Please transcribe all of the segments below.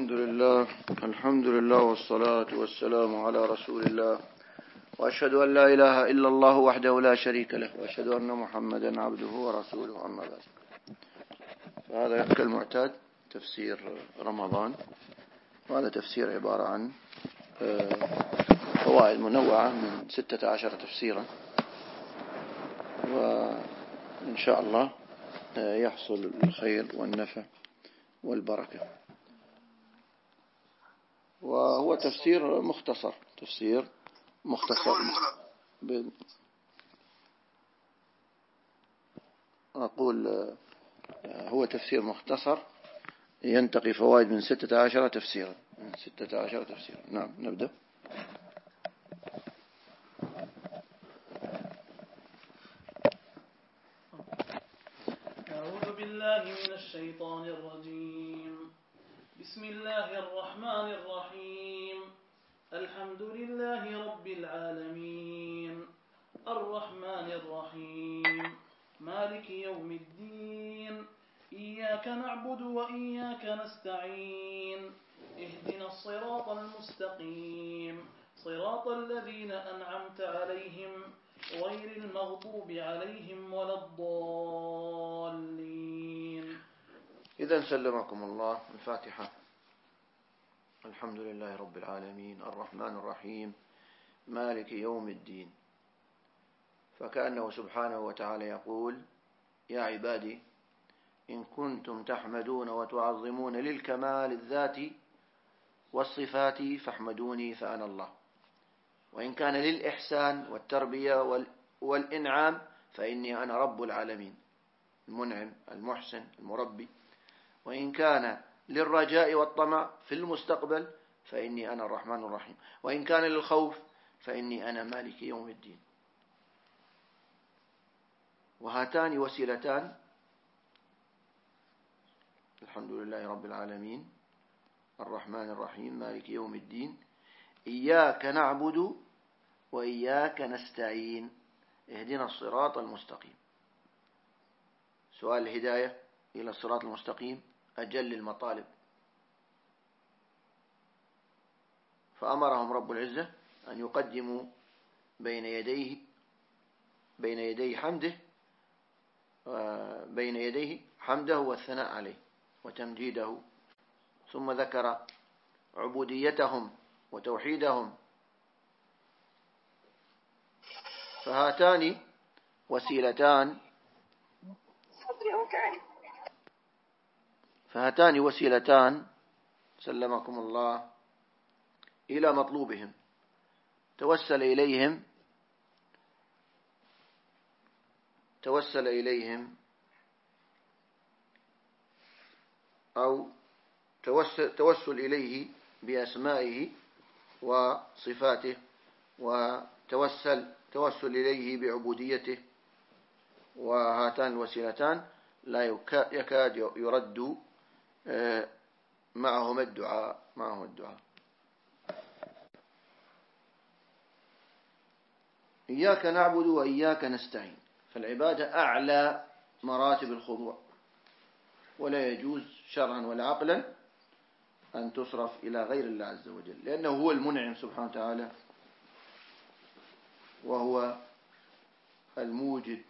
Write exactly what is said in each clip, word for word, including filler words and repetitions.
الحمد لله الحمد لله والصلاة والسلام على رسول الله، وأشهد أن لا إله إلا الله وحده لا شريك له، وأشهد أن محمدا عبده ورسوله. أما بعد، فهذا كالمعتاد تفسير رمضان، وهذا تفسير عبارة عن فوائد منوعة من ستة عشر تفسيرا، وإن شاء الله يحصل الخير والنفع والبركة. وهو تفسير مختصر تفسير مختصر ب... أقول هو تفسير مختصر ينتقي فوائد من ستة عشر تفسيرا من ستة عشر تفسيرا. نعم، نبدأ. أعوذ بالله من الشيطان الرجيم. بسم الله الرحمن الرحيم. الحمد لله رب العالمين، الرحمن الرحيم، مالك يوم الدين، إياك نعبد وإياك نستعين، اهدنا الصراط المستقيم، صراط الذين أنعمت عليهم غير المغضوب عليهم ولا الضالين. إذن سلمكم الله. الفاتحة. الحمد لله رب العالمين، الرحمن الرحيم، مالك يوم الدين. فكأنه سبحانه وتعالى يقول: يا عبادي إن كنتم تحمدون وتعظمون للكمال الذاتي والصفات فاحمدوني فأنا الله، وإن كان للإحسان والتربية والإنعام فإني أنا رب العالمين، المنعم المحسن المربي، وإن كان للرجاء والطمع في المستقبل فإني أنا الرحمن الرحيم، وإن كان للخوف فإني أنا مالك يوم الدين. وهاتان وسيلتان: الحمد لله رب العالمين، الرحمن الرحيم، مالك يوم الدين، إياك نعبد وإياك نستعين، اهدنا الصراط المستقيم. سؤال الهداية إلى الصراط المستقيم أجل المطالب، فأمرهم رب العزة أن يقدموا بين يديه بين يدي حمده بين يديه حمده والثناء عليه وتمجيده، ثم ذكر عبوديتهم وتوحيدهم. فهاتان وسيلتان فهاتان وسيلتان سلمكم الله إلى مطلوبهم، توسل إليهم توسل إليهم أو توسل, توسل إليه بأسمائه وصفاته، وتوسل توسل إليه بعبوديته. وهاتان الوسيلتان لا يكاد يرد معهم الدعاء معهم الدعاء إياك نعبد وإياك نستعين. فالعبادة أعلى مراتب الخضوع، ولا يجوز شرعا ولا عقلا أن تصرف إلى غير الله عز وجل، لأنه هو المنعم سبحانه وتعالى، وهو الموجد.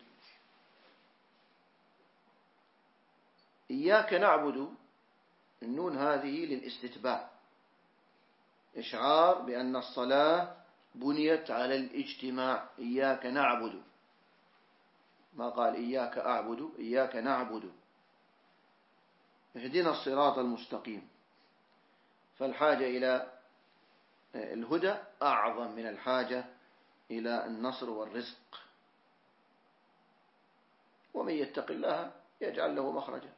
إياك نعبد، النون هذه للاستتباع، إشعار بأن الصلاة بنيت على الاجتماع. إياك نعبد، ما قال إياك أعبد، إياك نعبد. اهدنا الصراط المستقيم. فالحاجة إلى الهدى أعظم من الحاجة إلى النصر والرزق. ومن يتق الله يجعل له مخرجا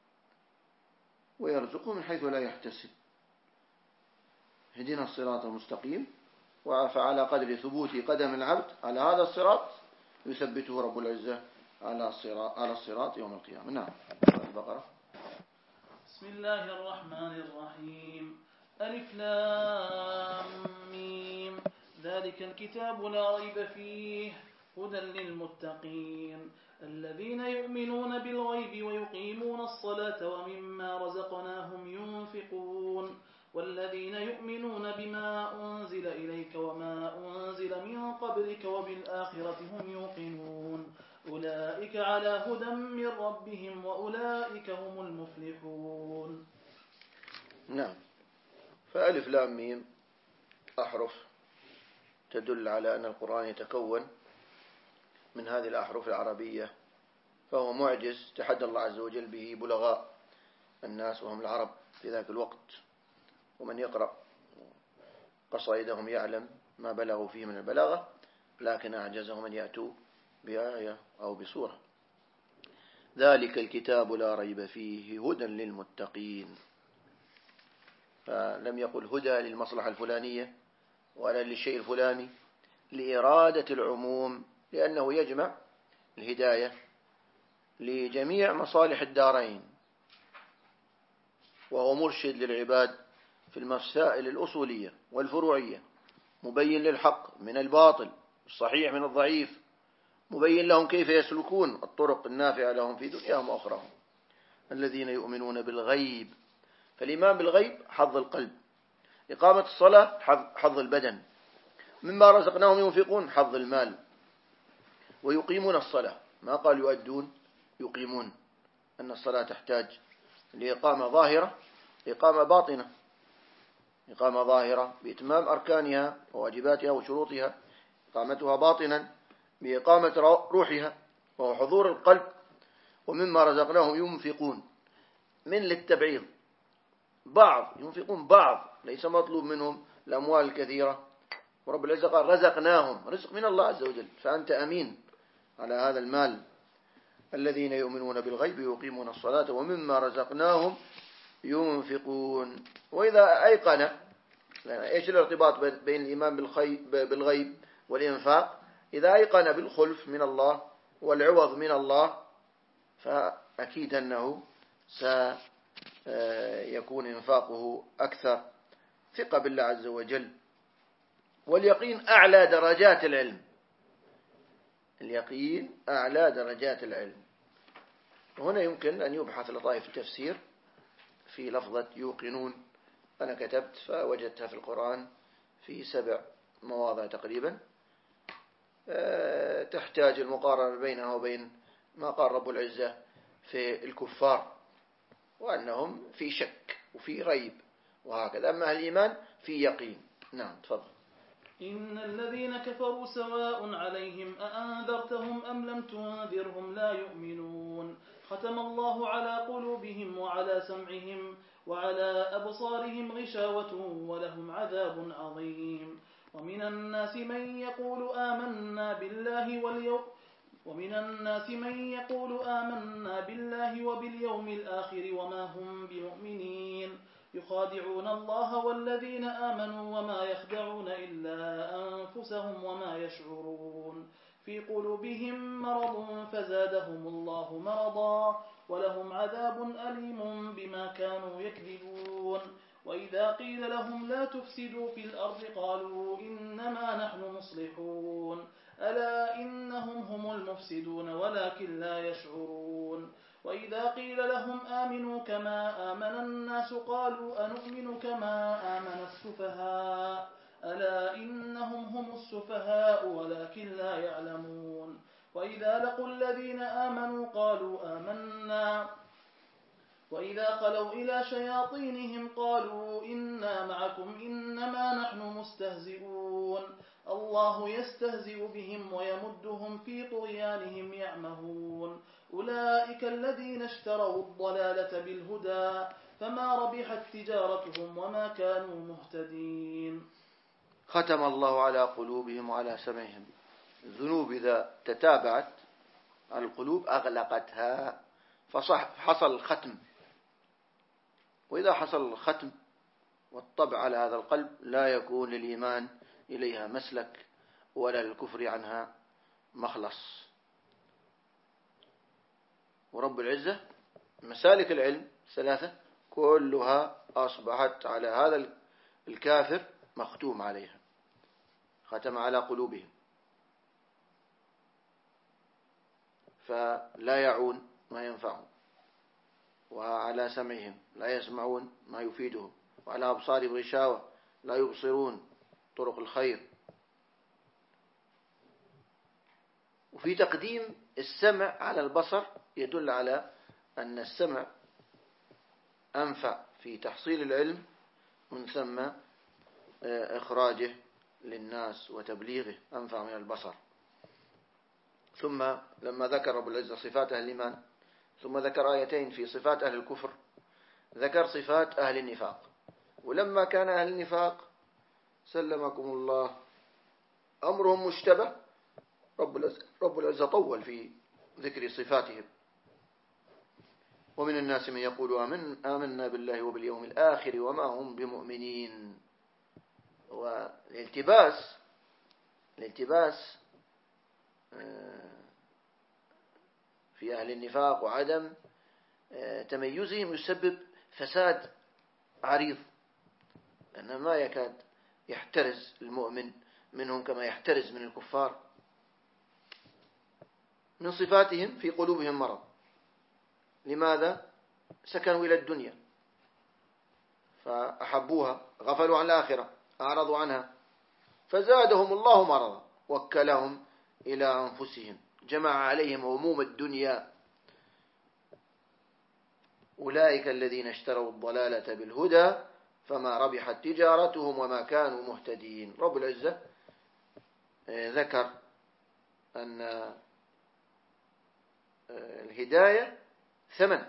ويرزقه من حيث لا يحتسب. اهدنا الصراط المستقيم. فعلى قدر ثبوت قدم العبد على هذا الصراط يثبته رب العزة على الصراط على الصراط يوم القيامة. نعم. البقرة. بسم الله الرحمن الرحيم. ألف لام ميم. ذلك الكتاب لا ريب فيه هدى للمتقين الذين يؤمنون بالغيب ويقيمون الصلاة ومما رزقناهم ينفقون يعلمون والذين يؤمنون بما أنزل إليك وما أنزل من قبلك وبالآخرة هم يوقنون أولئك على هدى من ربهم وأولئك هم المفلحون. نعم. فألف لام ميم أحرف تدل على أن القرآن يتكون من هذه الأحرف العربية، فهو معجز تحدى الله عز وجل به بلغاء الناس وهم العرب في ذاك الوقت، ومن يقرأ قصائدهم يعلم ما بلغوا فيه من البلاغة، لكن أعجزهم أن يأتوا بآية أو بصورة. ذلك الكتاب لا ريب فيه هدى للمتقين، فلم يقل هدى للمصلحة الفلانية ولا للشيء الفلاني، لإرادة العموم، لأنه يجمع الهداية لجميع مصالح الدارين، وهو مرشد للعباد في المسائل الأصولية والفروعية، مبين للحق من الباطل، الصحيح من الضعيف، مبين لهم كيف يسلكون الطرق النافعة لهم في دنياهم وأخراهم. الذين يؤمنون بالغيب، فالإيمان بالغيب حظ القلب، إقامة الصلاة حظ البدن، مما رزقناهم ينفقون حظ المال، ويقيمون الصلاة، ما قال يؤدون، يقيمون، أن الصلاة تحتاج لإقامة ظاهرة، إقامة باطنة، إقامة ظاهرة بإتمام أركانها وواجباتها وشروطها، إقامتها باطنا بإقامة روحها وهو حضور القلب. ومما رزقناهم ينفقون، من للتبعيض، بعض ينفقون بعض، ليس مطلوب منهم الأموال الكثيرة، ورب العزة قال رزقناهم، رزق من الله عز وجل، فأنت أمين على هذا المال. الذين يؤمنون بالغيب يقيمون الصلاة ومما رزقناهم ينفقون. وإذا أيقن، إيش الارتباط بين الإيمان بالغيب والإنفاق؟ إذا أيقن بالخلف من الله والعوض من الله، فأكيد أنه سيكون إنفاقه أكثر. ثقة بالله عز وجل، واليقين أعلى درجات العلم، اليقين أعلى درجات العلم. وهنا يمكن أن يبحث لطائف التفسير في لفظة يوقنون، أنا كتبت فوجدتها في القرآن في سبع مواضع تقريبا، تحتاج المقارنة بينها وبين ما قال رب العزة في الكفار، وأنهم في شك وفي ريب وهكذا، أما الإيمان في يقين. نعم تفضل. إن الذين كفروا سواء عليهم أأنذرتهم أم لم تنذرهم لا يؤمنون ختم الله على قلوبهم وعلى سمعهم وعلى أبصارهم غشاوة ولهم عذاب عظيم. ومن الناس من يقول آمنا بالله واليوم ومن الناس من يقول آمنا بالله وباليوم الآخر وما هم بمؤمنين يخادعون الله والذين آمنوا وما يخدعون إلا أنفسهم وما يشعرون في قلوبهم مرض فزادهم الله مرضا ولهم عذاب أليم بما كانوا يكذبون. وإذا قيل لهم لا تفسدوا في الأرض قالوا إنما نحن مصلحون ألا إنهم هم المفسدون ولكن لا يشعرون. وإذا قيل لهم آمنوا كما آمن الناس قالوا أنؤمن كما آمن السفهاء ألا إنهم هم السفهاء ولكن لا يعلمون. وإذا لقوا الذين آمنوا قالوا آمنا وإذا خلوا إلى شياطينهم قالوا إنا معكم إنما نحن مستهزئون الله يستهزئ بهم ويمدهم في طغيانهم يعمهون. أولئك الذين اشتروا الضلالة بالهدى فما ربحت تجارتهم وما كانوا مهتدين. ختم الله على قلوبهم وعلى سمعهم. الذنوب إذا تتابعت القلوب أغلقتها فحصل الختم، وإذا حصل الختم والطبع على هذا القلب لا يكون للإيمان إليها مسلك ولا للكفر عنها مخلص. ورب العزة مسالك العلم ثلاثة كلها أصبحت على هذا الكافر مختوم عليها. ختم على قلوبهم فلا يعون ما ينفعهم، وعلى سمعهم لا يسمعون ما يفيدهم، وعلى أبصارهم غشاوة لا يبصرون طرق الخير. وفي تقديم السمع على البصر يدل على أن السمع أنفع في تحصيل العلم، من ثم إخراجه للناس وتبليغه أنفع من البصر. ثم لما ذكر رب العزة صفات أهل الإيمان، ثم ذكر آيتين في صفات أهل الكفر، ذكر صفات أهل النفاق. ولما كان أهل النفاق سلمكم الله أمرهم مشتبه، رب العزة, رب العزة طول في ذكر صفاتهم. ومن الناس من يقول آمن آمنا بالله وباليوم الآخر وما هم بمؤمنين. والالتباس الالتباس في أهل النفاق وعدم تميزهم يسبب فساد عريض، لأن ما يكاد يحترز المؤمن منهم كما يحترز من الكفار. من صفاتهم في قلوبهم مرض. لماذا؟ سكنوا إلى الدنيا فأحبوها، غفلوا عن الآخرة، أعرضوا عنها، فزادهم الله مرضا، وكلهم إلى أنفسهم، جمع عليهم هموم الدنيا. أولئك الذين اشتروا الضلالة بالهدى فما ربحت تجارتهم وما كانوا مهتدين. رب العزة ذكر أن الهداية ثمن،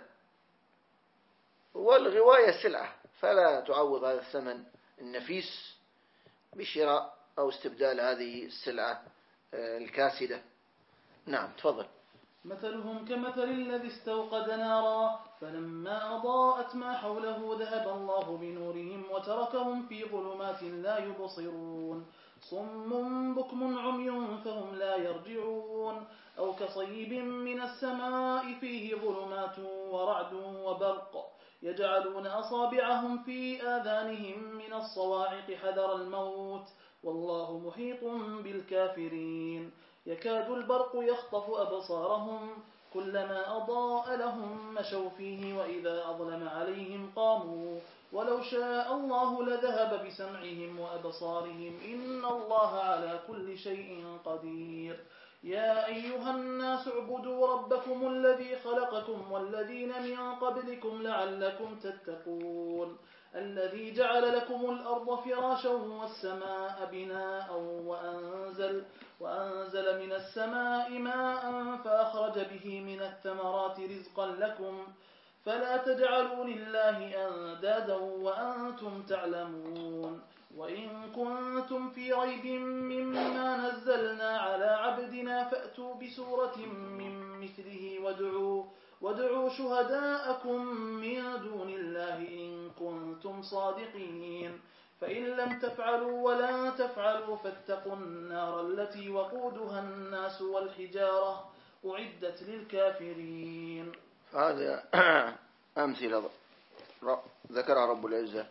والغواية سلعة، فلا تعوض هذا الثمن النفيس بشراء أو استبدال هذه السلعة الكاسدة. نعم تفضل. مثلهم كمثل الذي استوقد نارا فلما أضاءت ما حوله ذهب الله بنورهم وتركهم في ظلمات لا يبصرون. صم بكم عمي فهم لا يرجعون. أو كصيب من السماء فيه ظلمات ورعد وبرق يجعلون أصابعهم في آذانهم من الصواعق حذر الموت والله محيط بالكافرين. يكاد البرق يخطف أبصارهم كلما أضاء لهم مشوا فيه وإذا أظلم عليهم قاموا ولو شاء الله لذهب بسمعهم وأبصارهم إن الله على كل شيء قدير. يا أيها الناس اعبدوا ربكم الذي خلقكم والذين من قبلكم لعلكم تتقون. الذي جعل لكم الأرض فراشا والسماء بناء وأنزل, وأنزل من السماء ماء فأخرج به من الثمرات رزقا لكم فلا تجعلوا لله أندادا وأنتم تعلمون. وإن كنتم في ريب مما نزلنا على عبدنا فأتوا بسورة من مثله وادعوا, وادعوا شهداءكم من دون الله إن كنتم صادقين. فإن لم تفعلوا ولا تفعلوا فاتقوا النار التي وقودها الناس والحجارة أعدت للكافرين. هذا أمثلة ذكرها رب العزة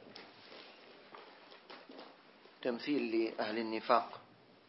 تمثيل لأهل النفاق.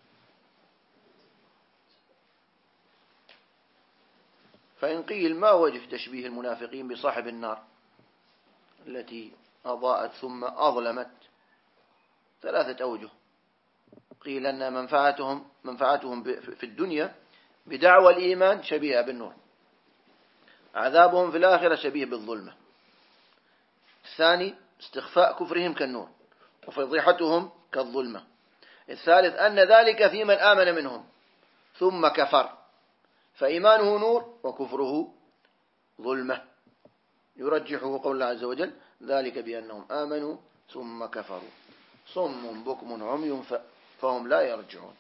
فإن قيل ما وجه تشبيه المنافقين بصاحب النار التي أضاءت ثم أظلمت؟ ثلاثة أوجه. قيل أن منفعتهم منفعتهم في الدنيا بدعوى الإيمان شبيهة بالنور، عذابهم في الآخرة شبيه بالظلمة. الثاني استخفاء كفرهم كالنور وفضيحتهم كالظلمة. الثالث أن ذلك في من آمن منهم ثم كفر فإيمانه نور وكفره ظلمة. يرجحه قول الله عز وجل ذلك بأنهم آمنوا ثم كفروا. صم بكم عمي فهم لا يرجعون.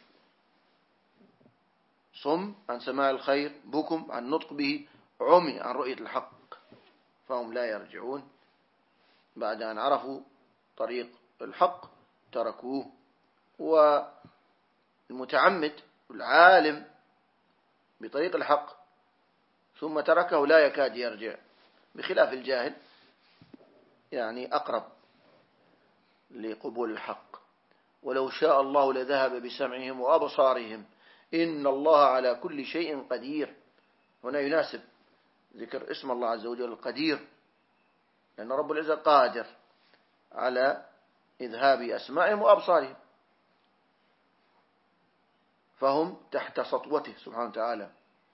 صم عن سماع الخير، بكم عن نطق به، عمي عن رؤية الحق، فهم لا يرجعون. بعد أن عرفوا طريق الحق تركوه. والمتعمد العالم بطريق الحق ثم تركه لا يكاد يرجع، بخلاف الجاهل يعني أقرب لقبول الحق. ولو شاء الله لذهب بسمعهم وأبصارهم إن الله على كل شيء قدير. هنا يناسب ذكر اسم الله عز وجل القدير، لأن رب العزة قادر على إذهاب أسماعهم وأبصارهم، فهم تحت سطوته سبحانه وتعالى.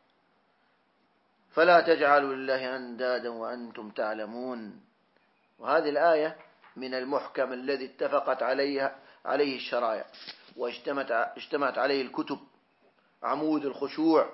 فلا تجعلوا لله أندادا وأنتم تعلمون. وهذه الآية من المحكم الذي اتفقت عليها عليه الشرائع واجتمعت عليه الكتب، عمود الخشوع،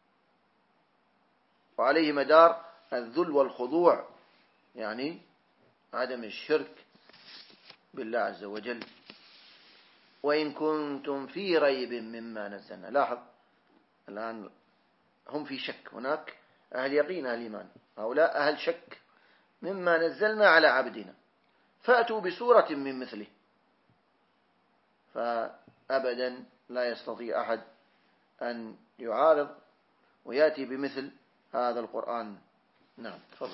وعليه مدار الذل والخضوع، يعني عدم الشرك بالله عز وجل. وإن كنتم في ريب مما نزلنا، لاحظ الآن هم في شك، هناك أهل يقين أهل إيمان، هؤلاء أهل شك مما نزلنا على عبدنا، فأتوا بسورة من مثله. فأبدا لا يستطيع أحد أن يعارض ويأتي بمثل هذا القرآن. نعم تفضل.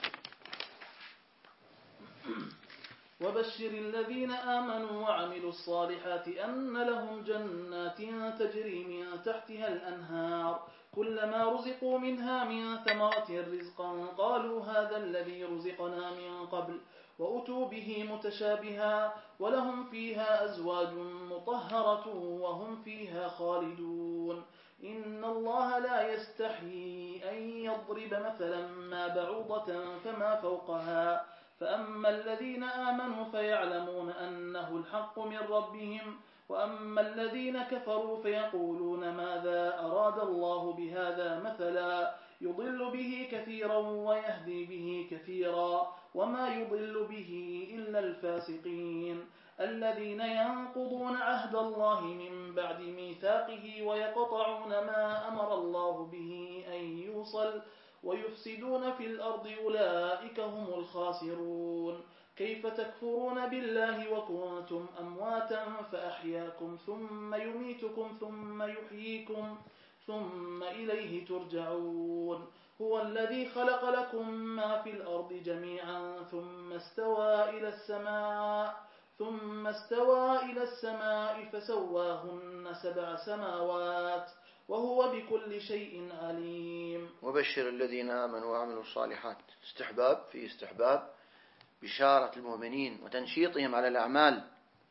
وبشر الذين آمنوا وعملوا الصالحات أن لهم جنات تجري من تحتها الأنهار كلما رزقوا منها من ثمرة رزقا قالوا هذا الذي رزقنا من قبل وأتوا به متشابها ولهم فيها أزواج مطهرة وهم فيها خالدون. إن الله لا يستحيي أن يضرب مثلا ما بعوضة فما فوقها فأما الذين آمنوا فيعلمون أنه الحق من ربهم وأما الذين كفروا فيقولون ماذا أراد الله بهذا مثلا يضل به كثيرا ويهدي به كثيرا وما يضل به إلا الفاسقين الذين ينقضون عهد الله من بعد ميثاقه ويقطعون ما أمر الله به أن يوصل ويفسدون في الأرض أولئك هم الخاسرون. كيف تكفرون بالله وكنتم أمواتا فأحياكم ثم يميتكم ثم يحييكم ثم إليه ترجعون. هو الذي خلق لكم ما في الأرض جميعا ثم استوى إلى السماء ثم استوى إلى السماء فسواهن سبع سماوات وهو بكل شيء عليم. وبشر الذين آمنوا وعملوا الصالحات، استحباب في استحباب بشارة المؤمنين وتنشيطهم على الأعمال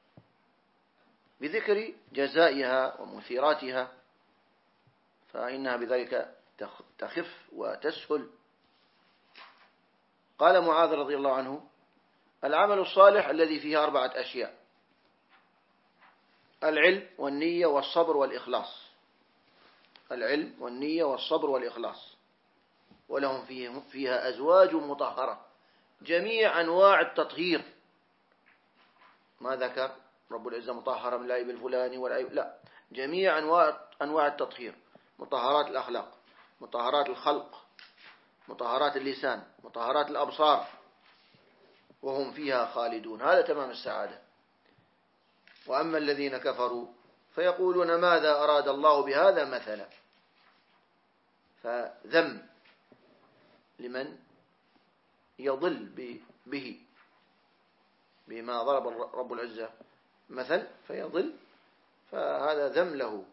بذكر جزائها ومثيراتها، فإنها بذلك تخف وتسهل. قال معاذ رضي الله عنه: العمل الصالح الذي فيه أربعة أشياء: العلم والنية والصبر والإخلاص. العلم والنية والصبر والإخلاص. ولهم فيها أزواج مطهرة، جميع أنواع التطهير. ما ذكر رب العزة مطهرة من العيب الفلاني والعيب، لا، جميع أنواع أنواع التطهير، مطهرات الأخلاق، مطهرات الخلق، مطهرات اللسان، مطهرات الأبصار، وهم فيها خالدون. هذا تمام السعادة. وأما الذين كفروا فيقولون ماذا أراد الله بهذا مثلا، فذم لمن يضل به بما ضرب رب العزة مثل فيضل، فهذا ذم له.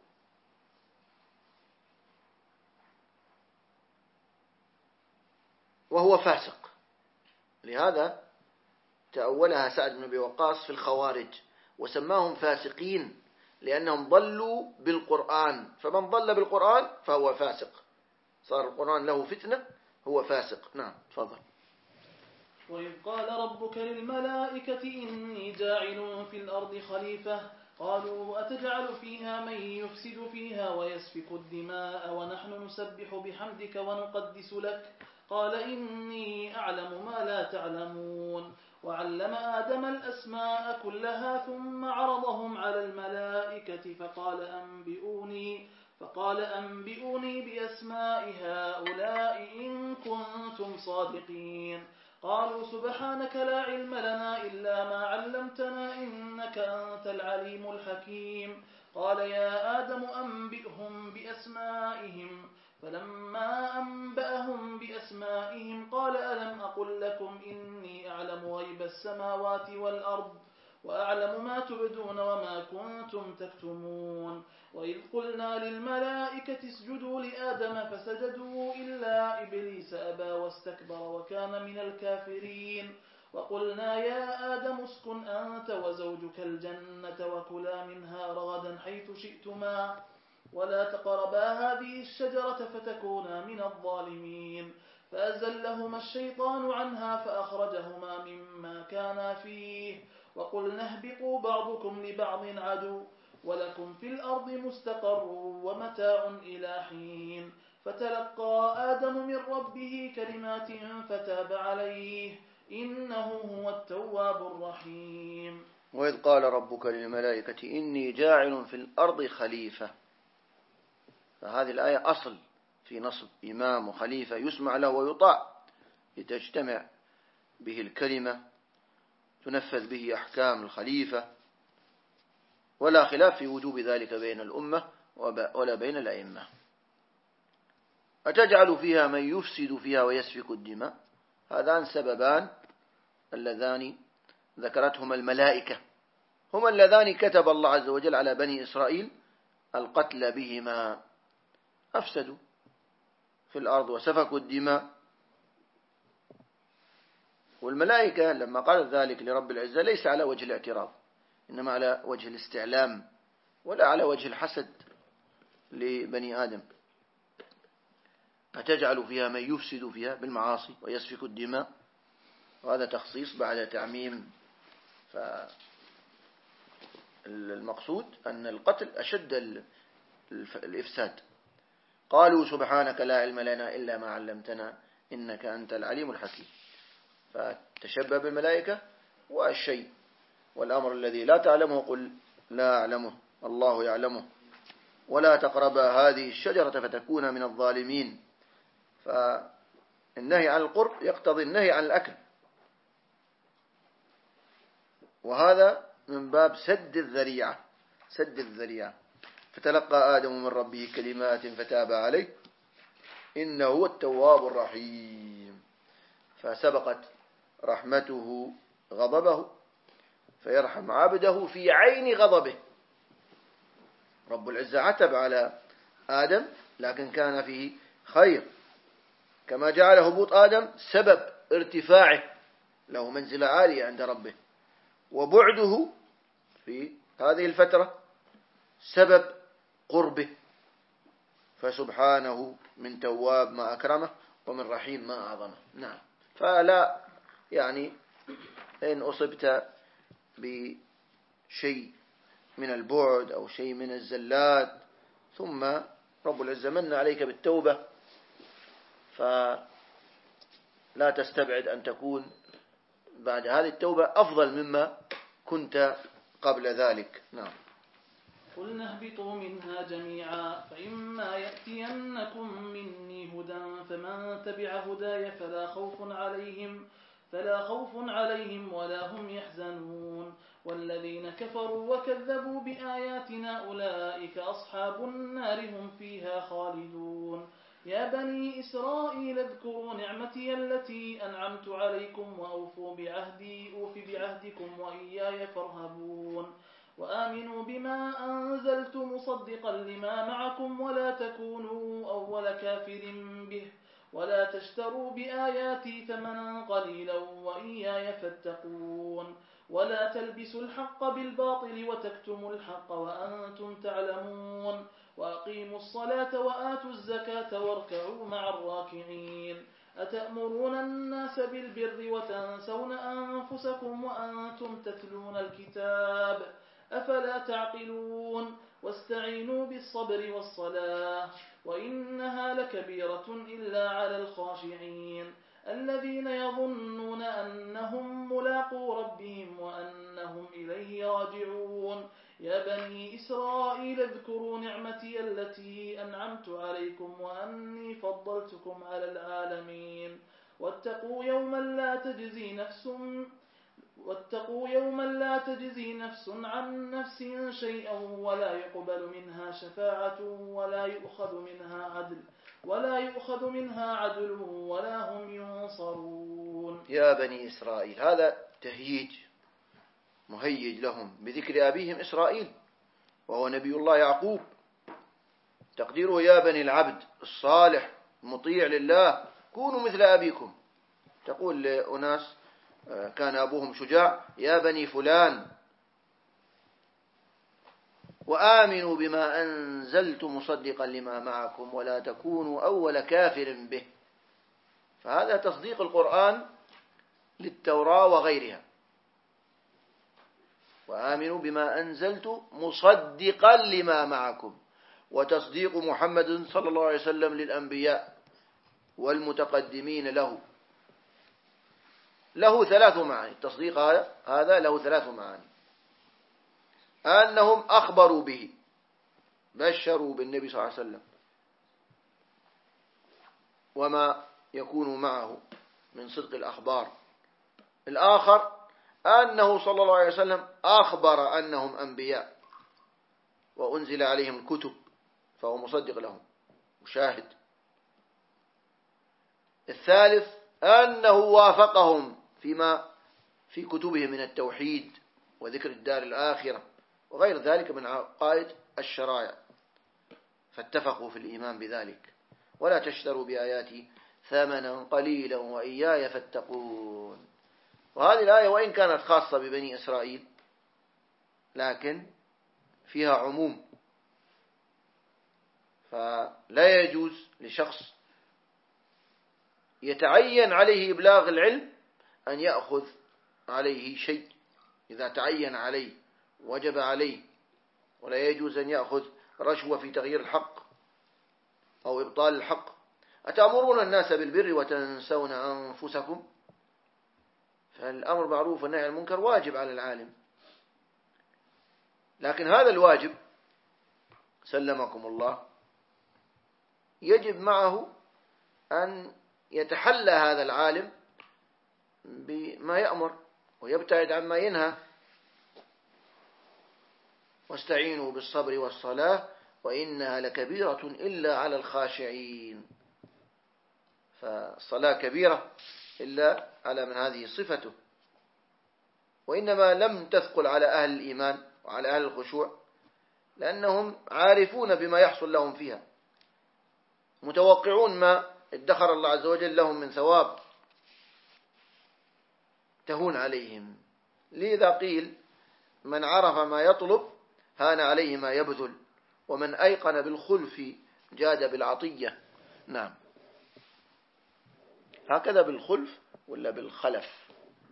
وهو فاسق. لهذا تأولها سعد بن أبي وقاص في الخوارج وسماهم فاسقين، لأنهم ضلوا بالقرآن، فمن ضل بالقرآن فهو فاسق، صار القرآن له فتنة، هو فاسق. نعم تفضل. وإذ قال ربك للملائكة إني جاعل في الأرض خليفة قالوا أتجعل فيها من يفسد فيها ويسفك الدماء ونحن نسبح بحمدك ونقدس لك قال إني أعلم ما لا تعلمون. وعلم آدم الأسماء كلها ثم عرضهم على الملائكة فقال أنبئوني فقال أنبئوني بأسماء هؤلاء إن كنتم صادقين. قالوا سبحانك لا علم لنا إلا ما علمتنا إنك أنت العليم الحكيم. قال يا آدم أنبئهم بأسمائهم فلما أنبأهم بأسمائهم قال ألم أقل لكم إني أعلم غيب السماوات والأرض وأعلم ما تبدون وما كنتم تكتمون. وإذ قلنا للملائكة اسجدوا لآدم فسجدوا إلا إبليس أبى واستكبر وكان من الكافرين. وقلنا يا آدم اسكن أنت وزوجك الجنة وكلا منها رغدا حيث شئتما ولا تقربا هذه الشجرة فتكونا من الظالمين فأزلهما الشيطان عنها فأخرجهما مما كانا فيه وقلنا اهبطوا بعضكم لبعض عدو ولكم في الأرض مستقر ومتاع إلى حين فتلقى آدم من ربه كلمات فتاب عليه إنه هو التواب الرحيم. وإذ قال ربك للملائكة إني جاعل في الأرض خليفة. فهذه الآية أصل في نصب إمام وخليفة يسمع له ويطاع لتجتمع به الكلمة تنفذ به أحكام الخليفة، ولا خلاف في وجوب ذلك بين الأمة ولا بين الأئمة. أتجعل فيها من يفسد فيها ويسفك الدماء؟ هذان سببان اللذان ذكرتهما الملائكة هما اللذان كتب الله عز وجل على بني إسرائيل القتل بهما، أفسدوا في الأرض وسفكوا الدماء. والملائكة لما قالت ذلك لرب العزة ليس على وجه الاعتراض، إنما على وجه الاستعلام ولا على وجه الحسد لبني آدم. أتجعل فيها من يفسد فيها بالمعاصي ويسفك الدماء، وهذا تخصيص بعد تعميم. فالمقصود أن القتل أشد الإفساد. قالوا سبحانك لا علم لنا إلا ما علمتنا إنك أنت العليم الحكيم. فتشبه بالملائكة، والشيء والأمر الذي لا تعلمه قل لا أعلمه الله يعلمه. ولا تقربا هذه الشجرة فتكون من الظالمين. فالنهي عن القرب يقتضي النهي عن الأكل، وهذا من باب سد الذريعة سد الذريعة. فتلقى آدم من ربه كلمات فتاب عليه إنه هو التواب الرحيم. فسبقت رحمته غضبه فيرحم عبده في عين غضبه. رب العزة عتب على آدم لكن كان فيه خير، كما جعل هبوط آدم سبب ارتفاعه له منزلة عالية عند ربه، وبعده في هذه الفترة سبب قربه. فسبحانه من تواب ما أكرمه ومن رحيم ما أعظمه. نعم. فلا يعني إن أصبت بشيء من البعد أو شيء من الزلات ثم رب العزة من عليك بالتوبة، فلا تستبعد أن تكون بعد هذه التوبة أفضل مما كنت قبل ذلك. نعم. قلنا اهبطوا منها جميعا فإما يأتينكم مني هدى فمن تبع هداي فلا خوف عليهم فلا خوف عليهم ولا هم يحزنون والذين كفروا وكذبوا بآياتنا أولئك أصحاب النار هم فيها خالدون. يا بني إسرائيل اذكروا نعمتي التي أنعمت عليكم وأوفوا بعهدي أوف بعهدكم وإياي فارهبون وآمنوا بما أنزلت مصدقا لما معكم ولا تكونوا أول كافر به ولا تشتروا بآياتي ثمنا قليلا وإياي فاتقون ولا تلبسوا الحق بالباطل وتكتموا الحق وأنتم تعلمون وأقيموا الصلاة وآتوا الزكاة واركعوا مع الراكعين. أتأمرون الناس بالبر وتنسون أنفسكم وأنتم تتلون الكتاب أفلا تعقلون واستعينوا بالصبر والصلاة وإنها لكبيرة إلا على الخاشعين الذين يظنون أنهم ملاقو ربهم وأنهم إليه راجعون. يا بني إسرائيل اذكروا نعمتي التي أنعمت عليكم وأني فضلتكم على العالمين واتقوا يوما لا تجزي نفس واتقوا يوما لا تجزي نفس عن نفس شيئا ولا يقبل منها شفاعة ولا يؤخذ منها عدل ولا يؤخذ منها عدل ولا هم ينصرون. يا بني إسرائيل، هذا تهييج مهيج لهم بذكر أبيهم إسرائيل وهو نبي الله يعقوب. تقديره يا بني العبد الصالح المطيع لله كونوا مثل أبيكم. تقول لأناس كان أبوهم شجاع: يا بني فلان وآمنوا بما أنزلت مصدقا لما معكم ولا تكونوا أول كافر به. فهذا تصديق القرآن للتوراة وغيرها. وآمنوا بما أنزلت مصدقا لما معكم، وتصديق محمد صلى الله عليه وسلم للأنبياء والمتقدمين له له ثلاث معاني. التصديق هذا له ثلاث معاني: أنهم أخبروا به، بشروا بالنبي صلى الله عليه وسلم وما يكون معه من صدق الأخبار. الآخر أنه صلى الله عليه وسلم أخبر أنهم أنبياء وأنزل عليهم الكتب فهو مصدق لهم وشاهد. الثالث أنه وافقهم فيما في كتبه من التوحيد وذكر الدار الآخرة وغير ذلك من عقائد الشرائع، فاتفقوا في الإيمان بذلك. ولا تشتروا بآياتي ثمنا قليلا وإياي فاتقون. وهذه الآية وإن كانت خاصة ببني إسرائيل لكن فيها عموم، فلا يجوز لشخص يتعين عليه إبلاغ العلم أن يأخذ عليه شيء إذا تعين عليه وجب عليه، ولا يجوز أن يأخذ رشوة في تغيير الحق أو إبطال الحق. أتأمرون الناس بالبر وتنسون أنفسكم؟ فالأمر معروف والنهي عن المنكر واجب على العالم، لكن هذا الواجب سلمكم الله يجب معه أن يتحلى هذا العالم بما يأمر ويبتعد عما ينهى. واستعينوا بالصبر والصلاة وإنها لكبيرة إلا على الخاشعين. فالصلاة كبيرة إلا على من هذه صفته، وإنما لم تثقل على أهل الإيمان وعلى أهل الخشوع لأنهم عارفون بما يحصل لهم فيها، متوقعون ما ادخر الله عز وجل لهم من ثواب تهون عليهم. لذا قيل: من عرف ما يطلب هان عليه ما يبذل، ومن أيقن بالخلف جاد بالعطية. نعم، هكذا بالخلف ولا بالخلف؟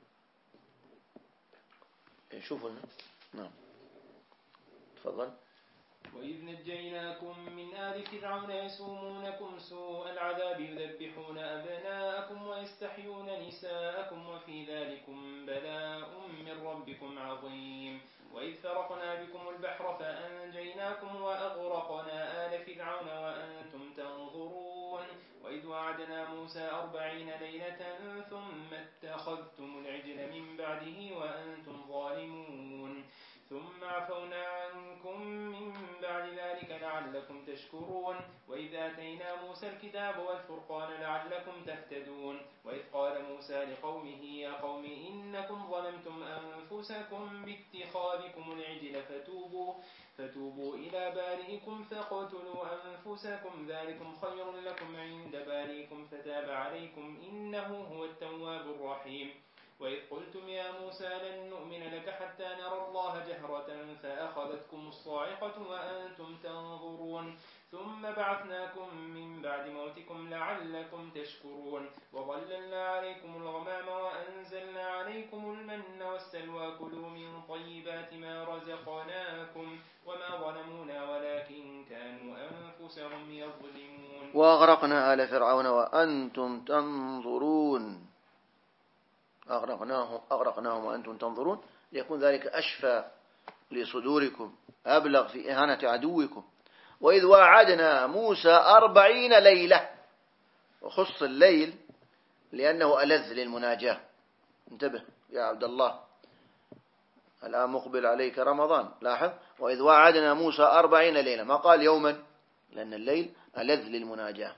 شوفوا. نعم، تفضل. وإذ نجيناكم من آل فرعون يسومونكم سوء العذاب يذبحون أبناءكم ويستحيون نساءكم وفي ذلكم بلاء من ربكم عظيم. وإذ فرقنا بكم البحر فأنجيناكم وأغرقنا آل فرعون وأنتم تنظرون. وإذ وعدنا موسى أربعين ليلة ثم اتخذتم العجل من بعده وأنتم ظالمون. ثم عفونا عنكم من بعد ذلك لعلكم تشكرون. وإذ آتينا موسى الكتاب والفرقان لعلكم تهتدون. وإذ قال موسى لقومه يا قوم إنكم ظلمتم أنفسكم باتخاذكم العجل فتوبوا, فتوبوا إلى بارئكم فاقتلوا أنفسكم ذلكم خير لكم عند بارئكم فتاب عليكم إنه هو التواب الرحيم. وإذ قلتم يا موسى لن نؤمن لك حتى نرى الله جهرة فأخذتكم الصاعقة وأنتم تنظرون. ثم بعثناكم من بعد موتكم لعلكم تشكرون. وظللنا عليكم الغمام وأنزلنا عليكم المن والسلوى كلوا من طيبات ما رزقناكم وما ظلمونا ولكن كانوا أنفسهم يظلمون. وأغرقنا آل فرعون وأنتم تنظرون. أغرقناهم, أغرقناهم وأنتم تنظرون ليكون ذلك أشفى لصدوركم أبلغ في إهانة عدوكم. وإذ وعدنا موسى أربعين ليلة، وخص الليل لأنه ألذ للمناجاة. انتبه يا عبد الله، الآن مقبل عليك رمضان، لاحظ. وإذ وعدنا موسى أربعين ليلة، ما قال يوما، لأن الليل ألذ للمناجاة.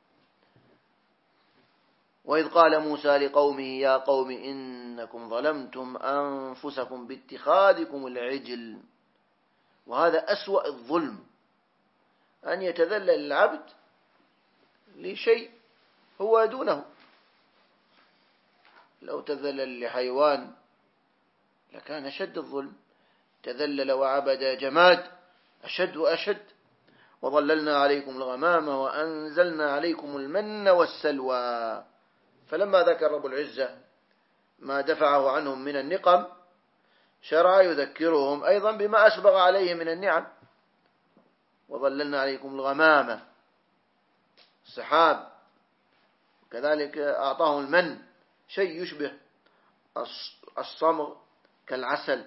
وإذ قال موسى لقومه يا قوم إنكم ظلمتم أنفسكم باتخاذكم العجل. وهذا أسوأ الظلم، أن يتذلل العبد لشيء هو دونه، لو تذلل لحيوان لكان أشد الظلم، تذلل وعبد جماد أشد وأشد. وظللنا عليكم الغمام وأنزلنا عليكم المن والسلوى. فلما ذكر رب العزة ما دفعه عنهم من النقم شرع يذكرهم أيضا بما أسبغ عليهم من النعم. وظللنا عليكم الغمام السحاب، كذلك أعطاهم المن شيء يشبه الصمغ كالعسل.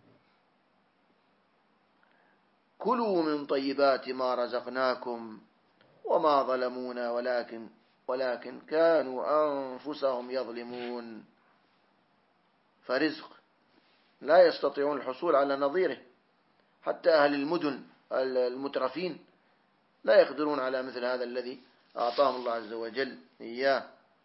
كلوا من طيبات ما رزقناكم وما ظلمونا ولكن ولكن كانوا أنفسهم يظلمون. فرزق لا يستطيعون الحصول على نظيره، حتى أهل المدن المترفين لا يقدرون على مثل هذا الذي أعطاهم الله عز وجل إياه.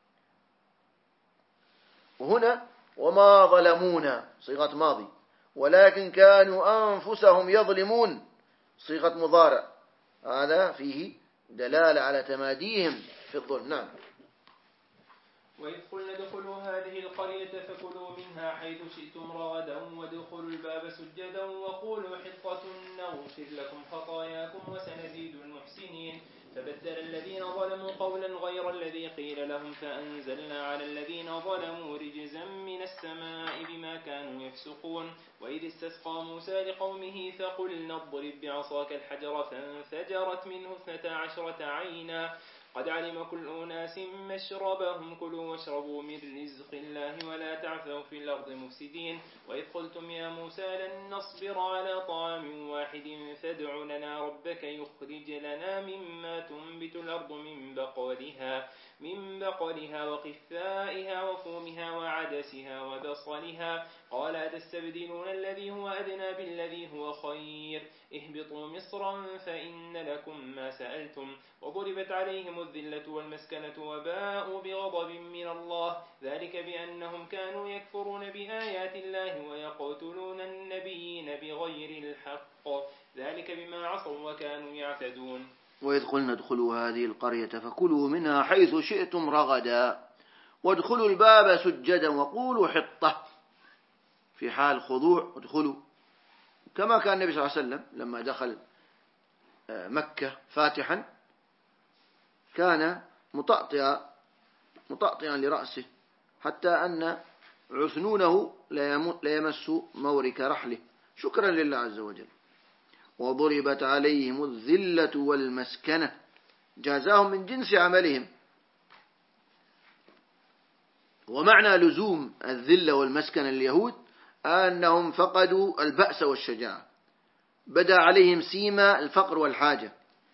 وهنا وما ظلمونا صيغة ماضي، ولكن كانوا أنفسهم يظلمون صيغة مضارع، هذا فيه دلالة على تماديهم في الظلم. نعم. وإذ قلنا ادخلوا هذه القرية فكلوا منها حيث شئتم رغدا وادخلوا الباب سجدا وقولوا حطة نغفر لكم خطاياكم وسنزيد المحسنين. فبدل الذين ظلموا قولا غير الذي قيل لهم فأنزلنا على الذين ظلموا رجزا من السماء بما كانوا يفسقون. وإذ استسقى موسى لقومه فقلنا اضرب بعصاك الحجر فانفجرت منه اثنتا عشرة عينا قد علم كل أناس مشربهم كلوا واشربوا من رزق الله ولا تعثوا في الأرض مفسدين. وإذ قلتم يا موسى لن نصبر على طعام واحد فادع لنا ربك يخرج لنا مما تنبت الأرض من بقلها من بقلها وقثائها وفومها وعدسها وبصلها قال أتستبدلون الذي هو أدنى بالذي هو خير اهبطوا مصرا فإن لكم ما سألتم. وضربت عليهم الذلة والمسكنة وباءوا بغضب من الله ذلك بأنهم كانوا يكفرون بآيات الله ويقتلون النبيين بغير الحق ذلك بما عصوا وكانوا يعتدون. وإذ قلنا ادخلوا هذه القرية فكلوا منها حيث شئتم رغدا وادخلوا الباب سجدا وقولوا حطة، في حال خضوع ادخلوا، كما كان النبي صلى الله عليه وسلم لما دخل مكة فاتحا كان مطأطئا مطأطئا لرأسه حتى أن عثنونه لا يمس مورك رحله شكرا لله عز وجل. وضربت عليهم الذلة والمسكنة جازاهم من جنس عملهم. ومعنى لزوم الذلة والمسكنة لليهود أنهم فقدوا البأس والشجاعة، بدا عليهم سيما الفقر والحاجة،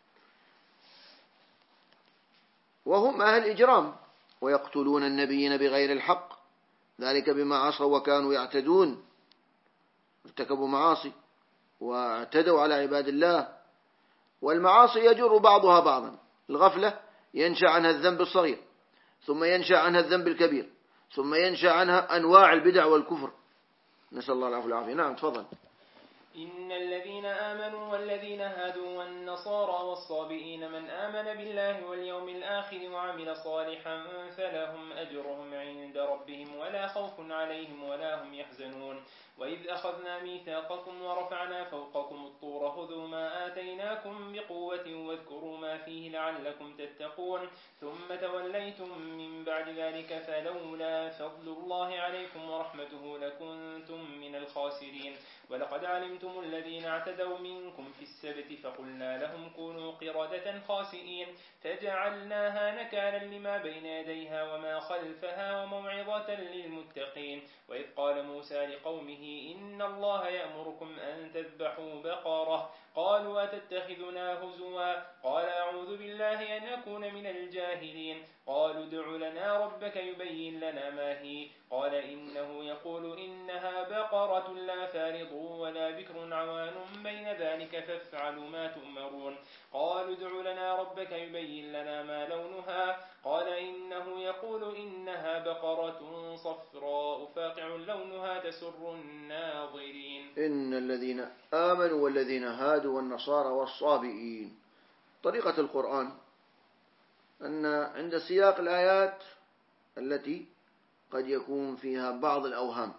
وهم أهل إجرام ويقتلون النبيين بغير الحق ذلك بما عصوا وكانوا يعتدون، ارتكبوا معاصي واعتدوا على عباد الله. والمعاصي يجر بعضها بعضا، الغفلة ينشأ عنها الذنب الصغير ثم ينشأ عنها الذنب الكبير ثم ينشأ عنها أنواع البدع والكفر، نسأل الله العفو والعافية. نعم تفضل. إن الذين آمنوا والذين هادوا والنصارى والصابئين من آمن بالله واليوم الآخر وعمل صالحا فلهم أجرهم عند ربهم ولا خوف عليهم ولا هم يحزنون. وإذ أخذنا ميثاقكم ورفعنا فوقكم الطور خذوا ما آتيناكم بقوة واذكروا ما فيه لعلكم تتقون ثم توليتم من بعد ذلك فلولا فضل الله عليكم ورحمته لكنتم من الخاسرين. ولقد علمتم الذين اعتدوا منكم في السبت فقلنا لهم كونوا قردة خاسئين فجعلناها نكالا لما بين يديها وما خلفها وموعظة للمتقين. وإذ قال موسى لقومه إن الله يأمركم أن تذبحوا بقرة قالوا أتتخذنا هزوا قال أعوذ بالله أن أكون من الجاهلين. قالوا ادع لنا ربك يبين لنا ما هي قال إنه يقول إنها بقرة لا فارض ولا بكر عوان بين ذلك فافعلوا ما تؤمرون. قالوا ادع لنا ربك يبين لنا ما لونها قال إنه يقول إنها بقرة صفراء فاقع لونها تسر الناظرين. إن الذين آمنوا والذين هادوا والنصارى والصابئين. طريقة القرآن أن عند سياق الآيات التي قد يكون فيها بعض الأوهام،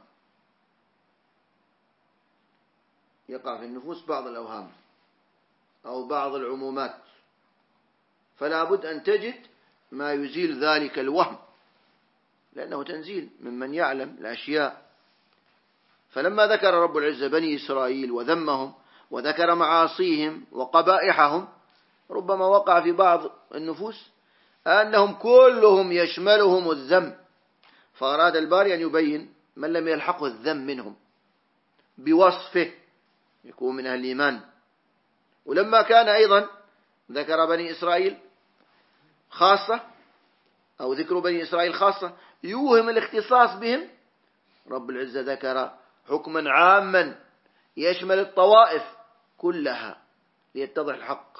يقع في النفوس بعض الأوهام أو بعض العمومات، فلا بد أن تجد ما يزيل ذلك الوهم، لأنه تنزيل ممن يعلم الأشياء. فلما ذكر رب العزة بني إسرائيل وذمهم وذكر معاصيهم وقبائحهم، ربما وقع في بعض النفوس أنهم كلهم يشملهم الذم، فأراد الباري أن يبين من لم يلحقه الذم منهم بوصفه يكون من أهل الإيمان. ولما كان أيضا ذكر بني إسرائيل خاصة أو ذكر بني إسرائيل خاصة يوهم الاختصاص بهم، رب العزة ذكر حكما عاما يشمل الطوائف كلها ليتضح الحق.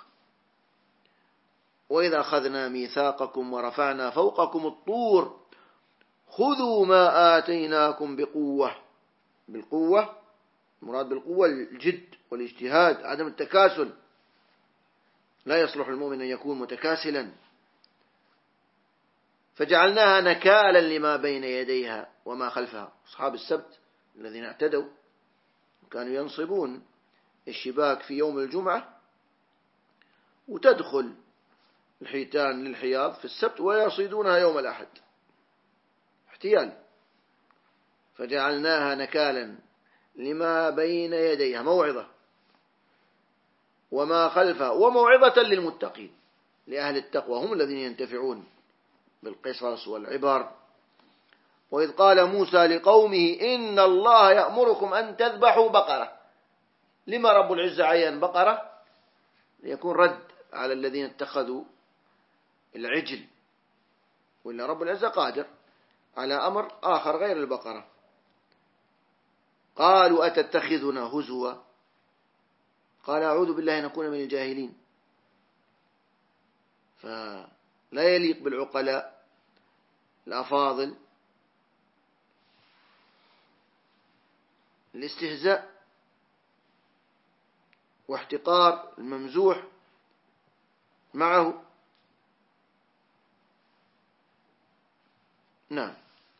وإذا أخذنا ميثاقكم ورفعنا فوقكم الطور خذوا ما آتيناكم بقوة. بالقوة المراد بالقوة الجد والاجتهاد، عدم التكاسل. لا يصلح المؤمن أن يكون متكاسلا. فجعلناها نكالا لما بين يديها وما خلفها. أصحاب السبت الذين اعتدوا كانوا ينصبون الشباك في يوم الجمعة وتدخل الحيتان للحياض في السبت ويصيدونها يوم الأحد احتيال. فجعلناها نكالا لما بين يديها، موعظة، وما خلفها وموعظة للمتقين، لأهل التقوى هم الذين ينتفعون بالقصص والعبر. وإذ قال موسى لقومه إن الله يأمركم أن تذبحوا بقرة. لما رب العزة عين بقرة؟ ليكون رد على الذين اتخذوا العجل، وإلا رب العزة قادر على أمر آخر غير البقرة. قالوا أتتخذنا هزوا، قال أعوذ بالله أن أكون من الجاهلين. فلا يليق بالعقلاء الأفاضل الاستهزاء واحتقار الممزوح معه. نعم.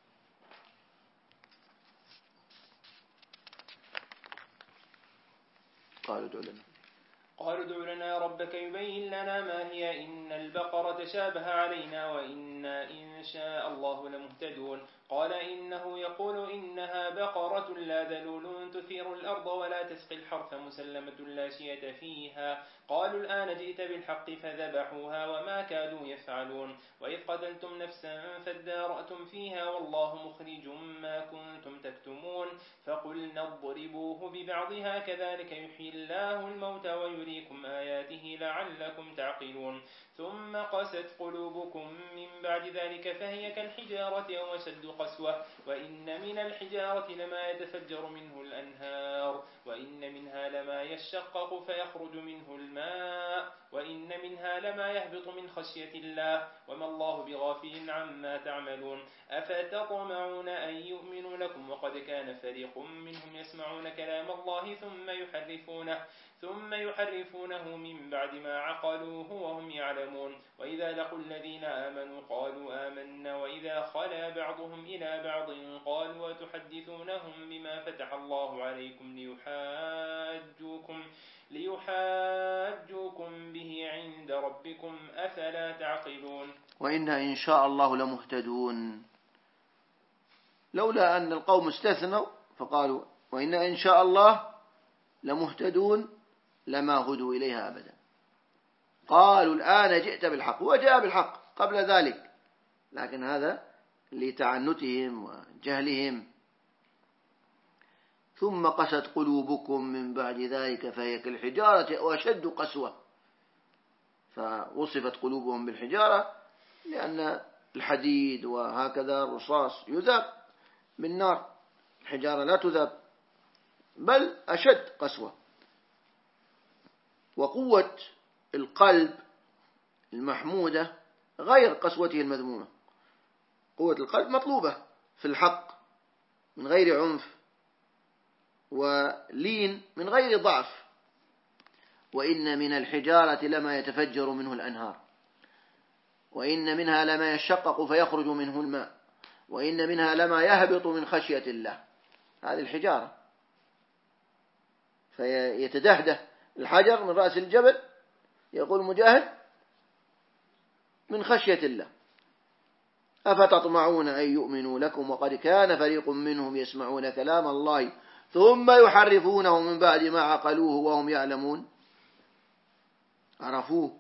قالوا ادع لنا قالوا ادع لنا ربك يبين لنا ما هي إن البقرة تشابه علينا وإنا إن شاء الله لمهتدون. قال إنه يقول إنها بقرة لا ذلول تثير الأرض ولا تسقي الحرث مسلمة لا شية فيها. قالوا الآن جئت بالحق فذبحوها وما كادوا يفعلون. وإذ قتلتم نفسا فادارأتم فيها والله مخرج ما كنتم تكتمون. فقلنا اضربوه ببعضها كذلك يحيي الله الموتى ويريكم آياته لعلكم تعقلون. ثم قست قلوبكم من بعد ذلك فهي كالحجارة أو أشد قسوة. وإن من الحجارة لما يتفجر منه الأنهار وإن منها لما يشقق فيخرج منه الماء وإن منها لما يهبط من خشية الله وما الله بغافل عما تعملون. أفتطمعون أن يؤمنوا لكم وقد كان فريق منهم يسمعون كلام الله ثم يحرفونه ثم يحرفونه من بعد ما عقلوه وهم يعلمون. وإذا لقوا الذين آمنوا قالوا آمنا وإذا خلا بعضهم إلى بعض قالوا وتحدثونهم بما فتح الله عليكم ليحاجوكم ليحاجوكم به عند ربكم أفلا تعقلون. وإنا إن شاء الله لمهتدون. لولا أن القوم استثنوا فقالوا وإنا إن شاء الله لمهتدون لما هدوا إليها أبدا. قالوا الآن جئت بالحق، وجاء بالحق قبل ذلك، لكن هذا لتعنتهم وجهلهم. ثم قست قلوبكم من بعد ذلك فهي كالحجارة أو أشد قسوة. فوصفت قلوبهم بالحجارة لأن الحديد وهكذا الرصاص يذاب بالنار، الحجارة لا تذاب بل أشد قسوة. وقوة القلب المحمودة غير قسوته المذمومة. قوة القلب مطلوبة في الحق من غير عنف ولين من غير ضعف. وإن من الحجارة لما يتفجر منه الأنهار وإن منها لما يشقق فيخرج منه الماء وإن منها لما يهبط من خشية الله. هذه الحجارة، فيتدهده الحجر من رأس الجبل، يقول مجاهد من خشية الله. أفتطمعون أن يؤمنوا لكم وقد كان فريق منهم يسمعون كلام الله ثم يحرفونه من بعد ما عقلوه وهم يعلمون. عرفوه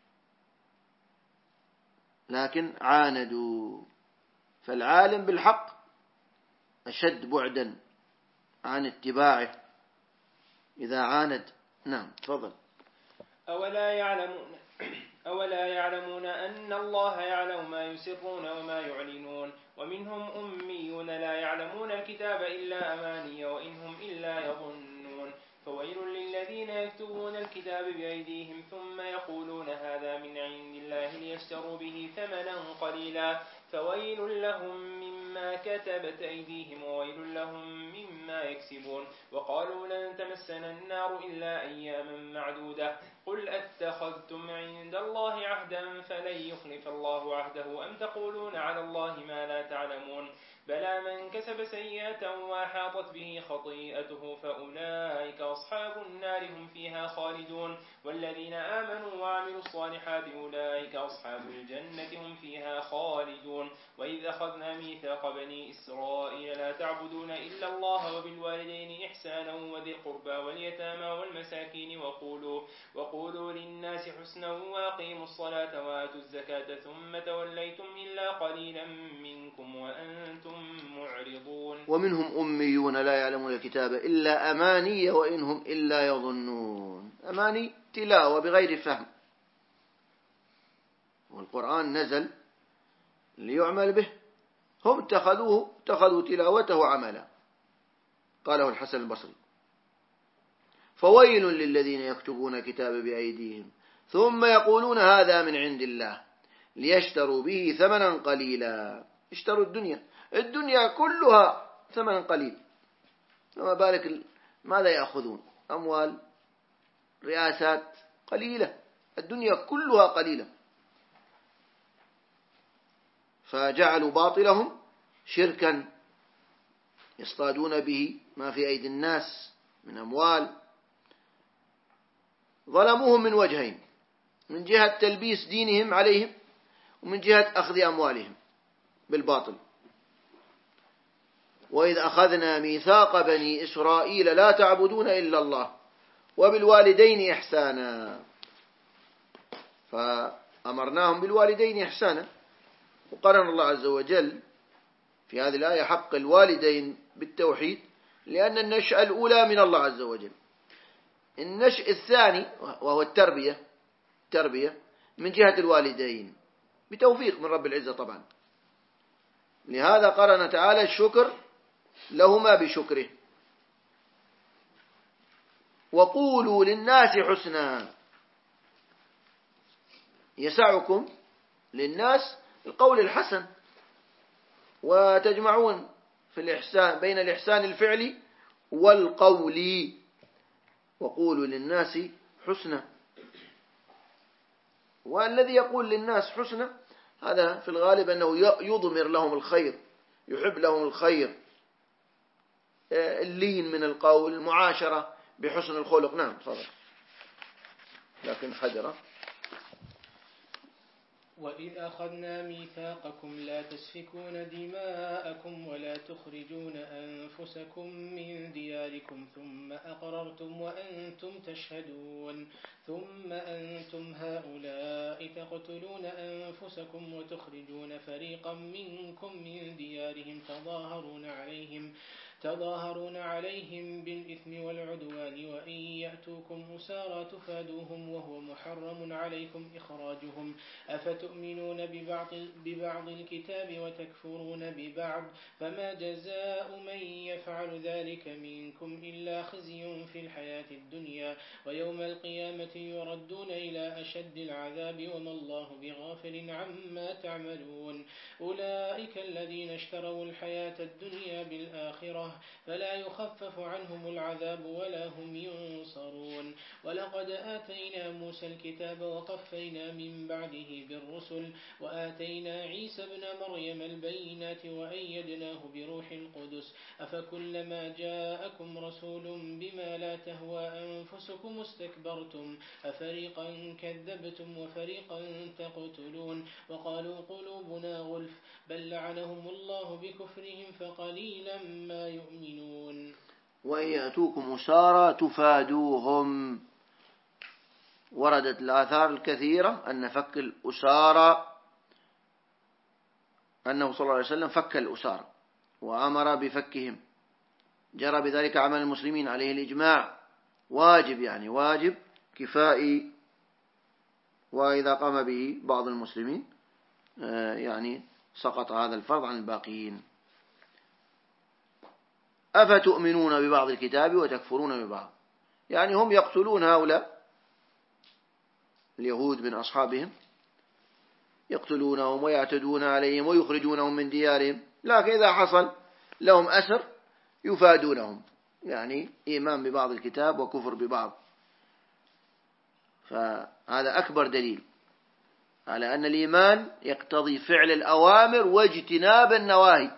لكن عاندوا. فالعالم بالحق أشد بعدا عن اتباعه إذا عاند. نعم تفضل. أولا يعلمون أولا يعلمون أن الله يعلم ما يسرون وما يعلنون ومنهم أميون لا يعلمون الكتاب إلا أماني وإنهم إلا يظنون فويل للذين يكتبون الكتاب بأيديهم ثم يقولون هذا من عند الله ليشتروا به ثمنا قليلا فويل لهم مما كتبت أيديهم وويل لهم مما يكسبون. وقالوا لن تمسنا النار إلا أياما معدودة قل أتخذتم عند الله عهدا فلن يخلف الله عهده أم تقولون على الله ما لا تعلمون بلى من كسب سيئة وأحاطت به خطيئته فأولئك أصحاب النار هم فيها خالدون والذين آمنوا وعملوا الصالحات أولئك أصحاب الجنة هم فيها خالدون. وإذ أخذنا ميثاق بني إسرائيل لا تعبدون إلا الله وبالوالدين إحسانا وذي القربى واليتامى والمساكين وقولوا, وقولوا للناس حسنا وأقيموا الصلاة وآتوا الزكاة ثم توليتم إلا قليلا منكم وأنتم معرضون. ومنهم أميون لا يعلمون الكتاب إلا أماني وإنهم إلا يظنون. أماني تلاوة بغير فهم، والقرآن نزل ليعمل به، هم اتخذوه اتخذوا تلاوته عملا. قاله الحسن البصري فويل للذين يكتبون الكتاب بأيديهم ثم يقولون هذا من عند الله ليشتروا به ثمنا قليلا. اشتروا الدنيا الدنيا كلها ثمنا قليل، فما بالك ماذا يأخذون؟ أموال، رئاسات قليلة، الدنيا كلها قليلة. فجعلوا باطلهم شركا يصطادون به ما في أيدي الناس من أموال. ظلموهم من وجهين، من جهة تلبيس دينهم عليهم ومن جهة أخذ أموالهم بالباطل. وإذ أخذنا ميثاق بني إسرائيل لا تعبدون إلا الله وبالوالدين إحسانا، فأمرناهم بالوالدين إحسانا. وقرن الله عز وجل في هذه الآية حق الوالدين بالتوحيد لأن النشأة الأولى من الله عز وجل. النشأ الثاني وهو التربية التربية من جهة الوالدين بتوفيق من رب العزة طبعا. لهذا قرن تعالى الشكر لهما بشكره. وقولوا للناس حسنا، يسعكم للناس القول الحسن، وتجمعون في الإحسان بين الإحسان الفعلي والقولي. وقولوا للناس حسنا، والذي يقول للناس حسنا هذا في الغالب أنه يضمر لهم الخير، يحب لهم الخير، اللين من القول، المعاشرة بحسن الخلق. نعم تفضل. لكن حجرة. وإذ أخذنا ميثاقكم لا تسفكون دماءكم ولا تخرجون أنفسكم من دياركم ثم أقررتم وأنتم تشهدون ثم أنتم هؤلاء تقتلون أنفسكم وتخرجون فريقا منكم من ديارهم تظاهرون عليهم تظاهرون عليهم بالإثم والعدوان وإن يأتوكم أسارى تفادوهم وهو محرم عليكم إخراجهم أفتؤمنون ببعض, ببعض الكتاب وتكفرون ببعض فما جزاء من يفعل ذلك منكم إلا خزي في الحياة الدنيا ويوم القيامة يردون إلى أشد العذاب وما الله بغافل عما تعملون. أولئك الذين اشتروا الحياة الدنيا بالآخرة فلا يخفف عنهم العذاب ولا هم ينصرون. ولقد آتينا موسى الكتاب وقفينا من بعده بالرسل وآتينا عيسى ابن مريم البينات وأيدناه بروح القدس أفكلما جاءكم رسول بما لا تهوى أنفسكم استكبرتم أفريقا كذبتم وفريقا تقتلون وقالوا قلوبنا غلف بل لعنهم الله بكفرهم فقليلا ما يؤمنون. وإن يأتوكم أسارى تفادوهم. وردت الآثار الكثيرة أن فك الأسارى أنه صلى الله عليه وسلم فك الأسارى وأمر بفكهم، جرى بذلك عمل المسلمين عليه الإجماع، واجب يعني واجب كفائي، وإذا قام به بعض المسلمين يعني سقط هذا الفرض عن الباقيين. أفتؤمنون ببعض الكتاب وتكفرون ببعض، يعني هم يقتلون هؤلاء اليهود من أصحابهم، يقتلونهم ويعتدون عليهم ويخرجونهم من ديارهم، لكن إذا حصل لهم أسر يفادونهم، يعني إيمان ببعض الكتاب وكفر ببعض. فهذا أكبر دليل على أن الإيمان يقتضي فعل الأوامر واجتناب النواهي،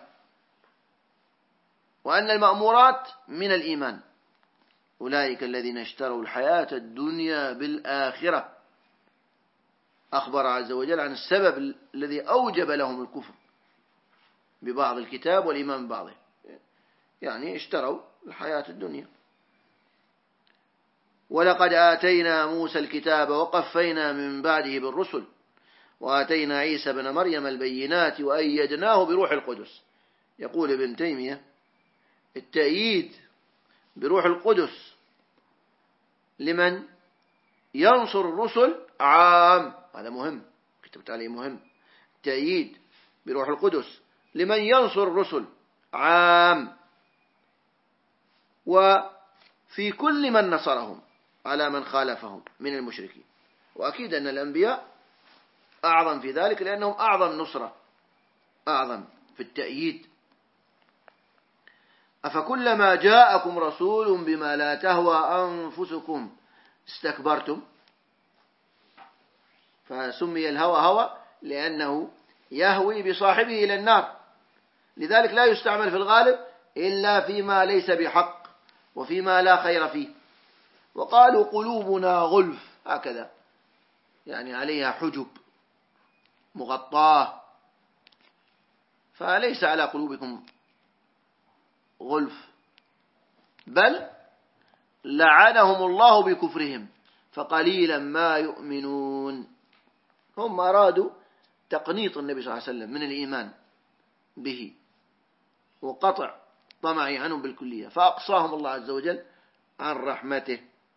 وأن المأمورات من الإيمان. أولئك الذين اشتروا الحياة الدنيا بالآخرة. أخبر عز وجل عن السبب الذي أوجب لهم الكفر ببعض الكتاب والإيمان ببعضه، يعني اشتروا الحياة الدنيا. ولقد آتينا موسى الكتاب وقفينا من بعده بالرسل وآتينا عيسى بن مريم البينات وأيدناه بروح القدس. يقول ابن تيمية التأييد بروح القدس لمن ينصر الرسل عام، هذا مهم، كتبت عليه مهم. التأييد بروح القدس لمن ينصر الرسل عام، وفي كل من نصرهم على من خالفهم من المشركين. وأكيد أن الأنبياء أعظم في ذلك لأنهم أعظم نصرة، أعظم في التأييد. أفكلما جاءكم رسول بما لا تهوى أنفسكم استكبرتم. فسمي الهوى هوى لأنه يهوي بصاحبه إلى النار، لذلك لا يستعمل في الغالب إلا فيما ليس بحق وفيما لا خير فيه. وقالوا قلوبنا غلف، هكذا يعني عليها حجب مغطاة، فليس على قلوبكم غلف، بل لعنهم الله بكفرهم فقليلا ما يؤمنون. هم أرادوا تقنيط النبي صلى الله عليه وسلم من الإيمان به وقطع طمعه عنهم بالكلية، فأقصاهم الله عز وجل عن رحمته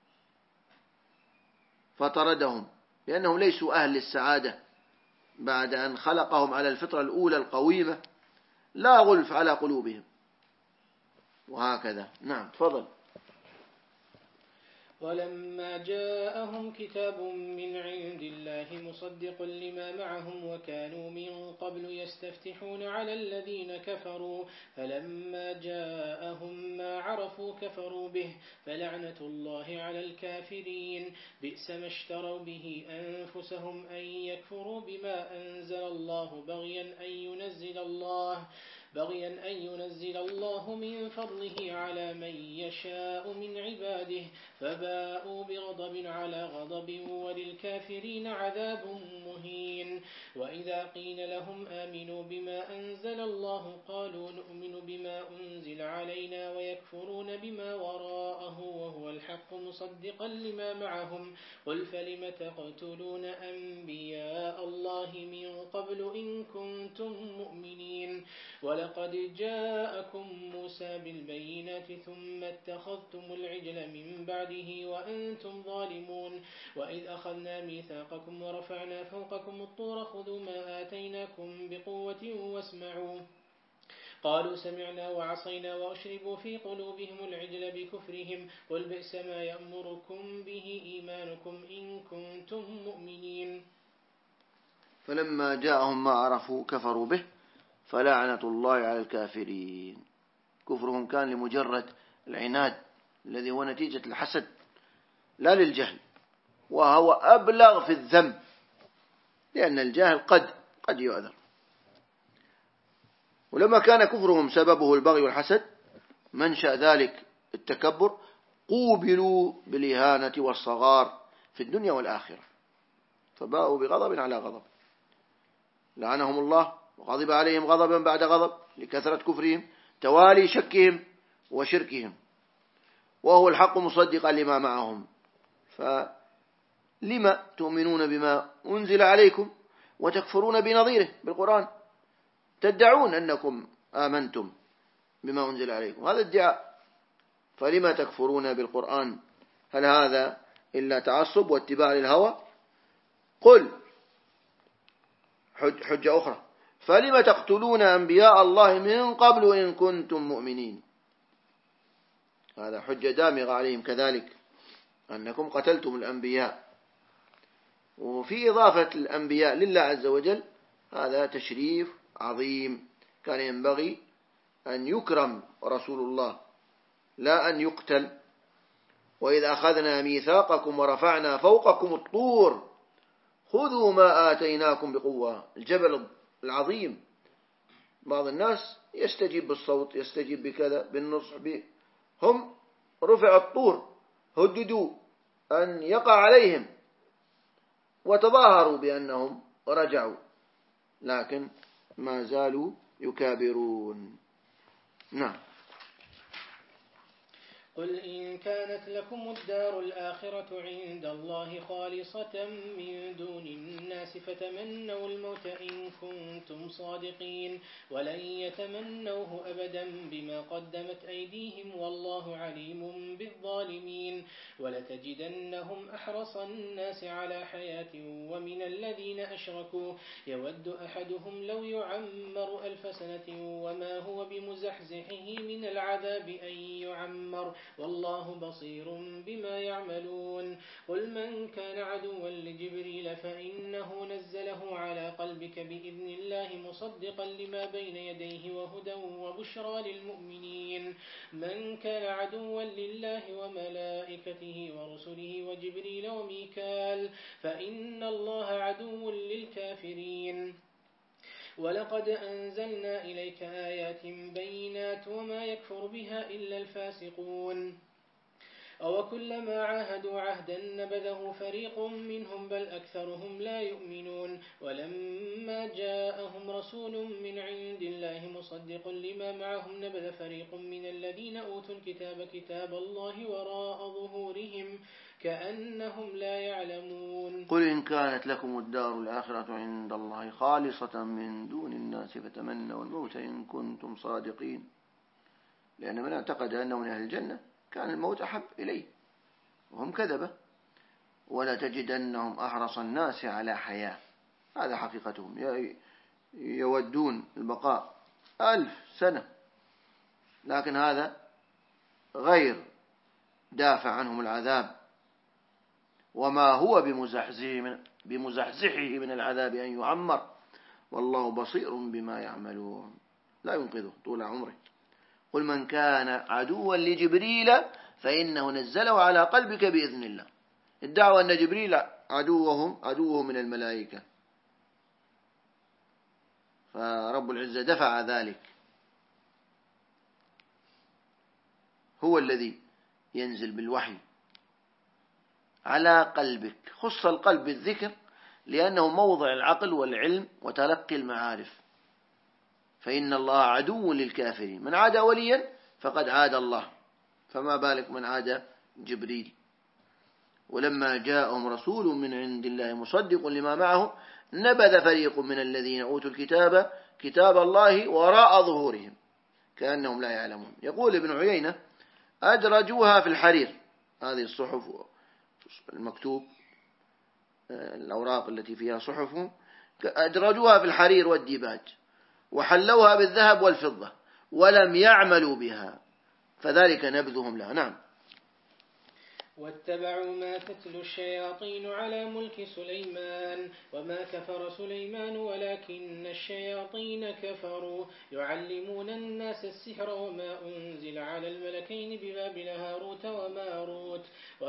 فطردهم، لأنهم ليسوا أهل للسعادة بعد أن خلقهم على الفطرة الأولى القويمة. لا غلف على قلوبهم. وهكذا. نعم تفضل. ولما جاءهم كتاب من عند الله مصدق لما معهم وكانوا من قبل يستفتحون على الذين كفروا فلما جاءهم ما عرفوا كفروا به فلعنة الله على الكافرين بئس ما اشتروا به أنفسهم أن يكفروا بما أنزل الله بغيا أن ينزل الله بغيا أن ينزل الله من فضله على من يشاء من عباده فباءوا بغضب على غضب وللكافرين عذاب مهين. وإذا قيل لهم آمنوا بما أنزل الله قالوا نؤمن بما أنزل علينا ويكفرون بما وراءه وهو الحق مصدقا لما معهم قل فلم تقتلون أنبياء الله من قبل إن كنتم مؤمنين ولقد جاءكم موسى بالبينات ثم اتخذتم العجل من بعده وأنتم ظالمون وإذ أخذنا ميثاقكم ورفعنا فوقكم الطور خذوا ما آتيناكم بقوة واسمعوا قالوا سمعنا وعصينا وأشربوا في قلوبهم العجل بكفرهم قل بئس ما يأمركم به إيمانكم إن كنتم مؤمنين. فلما جاءهم ما عرفوا كفروا به فلعنة الله على لا للجهل، وهو أبلغ في الذنب، لأن الجاهل قد قد يؤذر. ولما كان كفرهم سببه البغي والحسد منشأ ذلك التكبر، قوبلوا بالإهانة والصغار في الدنيا والآخرة، فباءوا بغضب على غضب، لعنهم الله وغضب عليهم غضبا بعد غضب لكثرة كفرهم توالي شكهم وشركهم، وهو الحق مصدقا لما معهم. فلما تؤمنون بما أنزل عليكم وتكفرون بنظيره بالقرآن؟ تدعون أنكم آمنتم بما أنزل عليكم، هذا ادعاء، فلما تكفرون بالقرآن؟ هل هذا إلا تعصب واتباع للهوى؟ قل حجة أخرى، فلما تقتلون أنبياء الله من قبل إن كنتم مؤمنين؟ هذا حجة دامغة عليهم كذلك، أنكم قتلتم الأنبياء. وفي إضافة الأنبياء لله عز وجل هذا تشريف عظيم، كان ينبغي أن يكرم رسول الله لا أن يقتل. وإذا أخذنا ميثاقكم ورفعنا فوقكم الطور خذوا ما آتيناكم بقوة، الجبل العظيم، بعض الناس يستجيب بالصوت، يستجيب بكذا بالنصح ب... هم رفع الطور، هددوا أن يقع عليهم وتظاهروا بأنهم رجعوا، لكن ما زالوا يكابرون. نعم. قل إن كانت لكم الدار الآخرة عند الله خالصة من دون الناس فتمنوا الموت إن كنتم صادقين ولن يتمنوه أبدا بما قدمت أيديهم والله عليم بالظالمين. ولتجدنهم أحرص الناس على حياة ومن الذين أشركوا يود أحدهم لو يعمر ألف سنة وما هو بمزحزحه من العذاب أن يعمر والله بصير بما يعملون. قل من كان عدوا لجبريل فإنه نزله على قلبك بإذن الله مصدقا لما بين يديه وهدى وبشرى للمؤمنين. من كان عدوا لله وملائكته ورسله وجبريل وميكال فإن الله عدو للكافرين. ولقد أنزلنا إليك آيات بينات وما يكفر بها إلا الفاسقون. أو كلما عاهدوا عهدا نبذه فريق منهم بل أكثرهم لا يؤمنون. ولما جاءهم رسول من عند الله مصدق لما معهم نبذ فريق من الذين أوتوا الكتاب كتاب الله وراء ظهورهم كأنهم لا يعلمون. قل إن كانت لكم الدار الآخرة عند الله خالصة من دون الناس فتمنوا الموت إن كنتم صادقين، لأن من اعتقد أنه من أهل الجنة كان الموت أحب إليه وهم كذبة. ولا تجدنهم أحرص الناس على حياة، هذا حقيقتهم، يودون البقاء ألف سنة، لكن هذا غير دافع عنهم العذاب، وما هو بمزحزحه من العذاب أن يعمر والله بصير بما يعملون، لا ينقذه طول عمره. قل من كان عدوا لجبريل فإنه نزله على قلبك بإذن الله. الدعوة أن جبريل عدوهم عدوه من الملائكة، فرب العزة دفع ذلك، هو الذي ينزل بالوحي على قلبك. خص القلب بالذكر لأنه موضع العقل والعلم وتلقي المعارف. فإن الله عدو للكافرين، من عاد وليا فقد عاد الله، فما بالك من عاد جبريل. ولما جاءهم رسول من عند الله مصدق لما معهم نبذ فريق من الذين أوتوا الكتاب كتاب الله وراء ظهورهم كأنهم لا يعلمون. يقول ابن عيينة أدرجوها في الحرير، هذه الصحف المكتوب، الأوراق التي فيها صحفهم، أدرجوها في الحرير والديباج وحلوها بالذهب والفضة ولم يعملوا بها فذلك نبذهم لها. نعم. واتبعوا ما تتلو الشياطين على ملك سليمان وما كفر سليمان ولكن الشياطين كفروا يعلمون الناس السحر وما أنزل على الملكين ببابل هاروت وماروت وما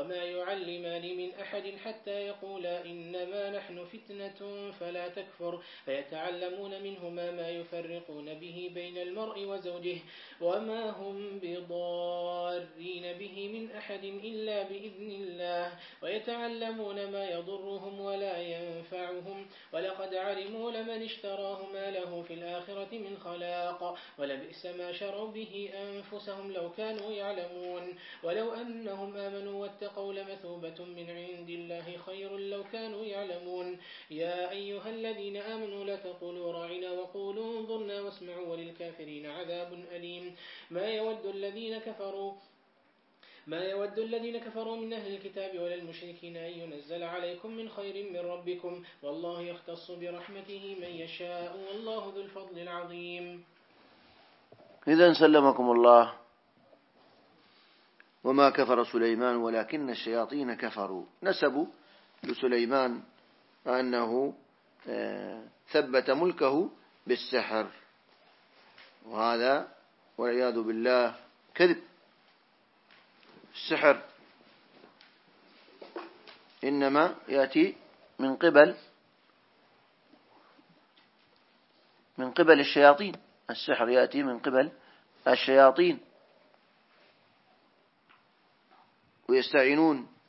وما يعلمان من أحد حتى يقولا إنما نحن فتنة فلا تكفر فيتعلمون منهما ما يفرقون به بين المرء وزوجه وما هم بضارين به من أحد إلا بإذن الله ويتعلمون ما يضرهم ولا ينفعهم ولقد علموا لمن اشتراه ما له في الآخرة من خلاق ولبئس ما شروا به أنفسهم لو كانوا يعلمون ولو أنهم آمنوا واتقوا لمثوبة من عند الله خير لو كانوا يعلمون يا أيها الذين آمنوا لا تقولوا راعنا وقولوا انظرنا واسمعوا وللكافرين عذاب أليم ما يود الذين كفروا ما يود الذين كفروا من أهل الكتاب ولا المشركين أن ينزل عليكم من خير من ربكم والله يختص برحمته من يشاء والله ذو الفضل العظيم. إذن سلمكم الله وما كفر سليمان ولكن الشياطين كفروا، نسبوا لسليمان أنه ثبت ملكه بالسحر، وهذا والعياذ بالله كذب. السحر إنما يأتي من قبل من قبل الشياطين، السحر يأتي من قبل الشياطين ويستعينون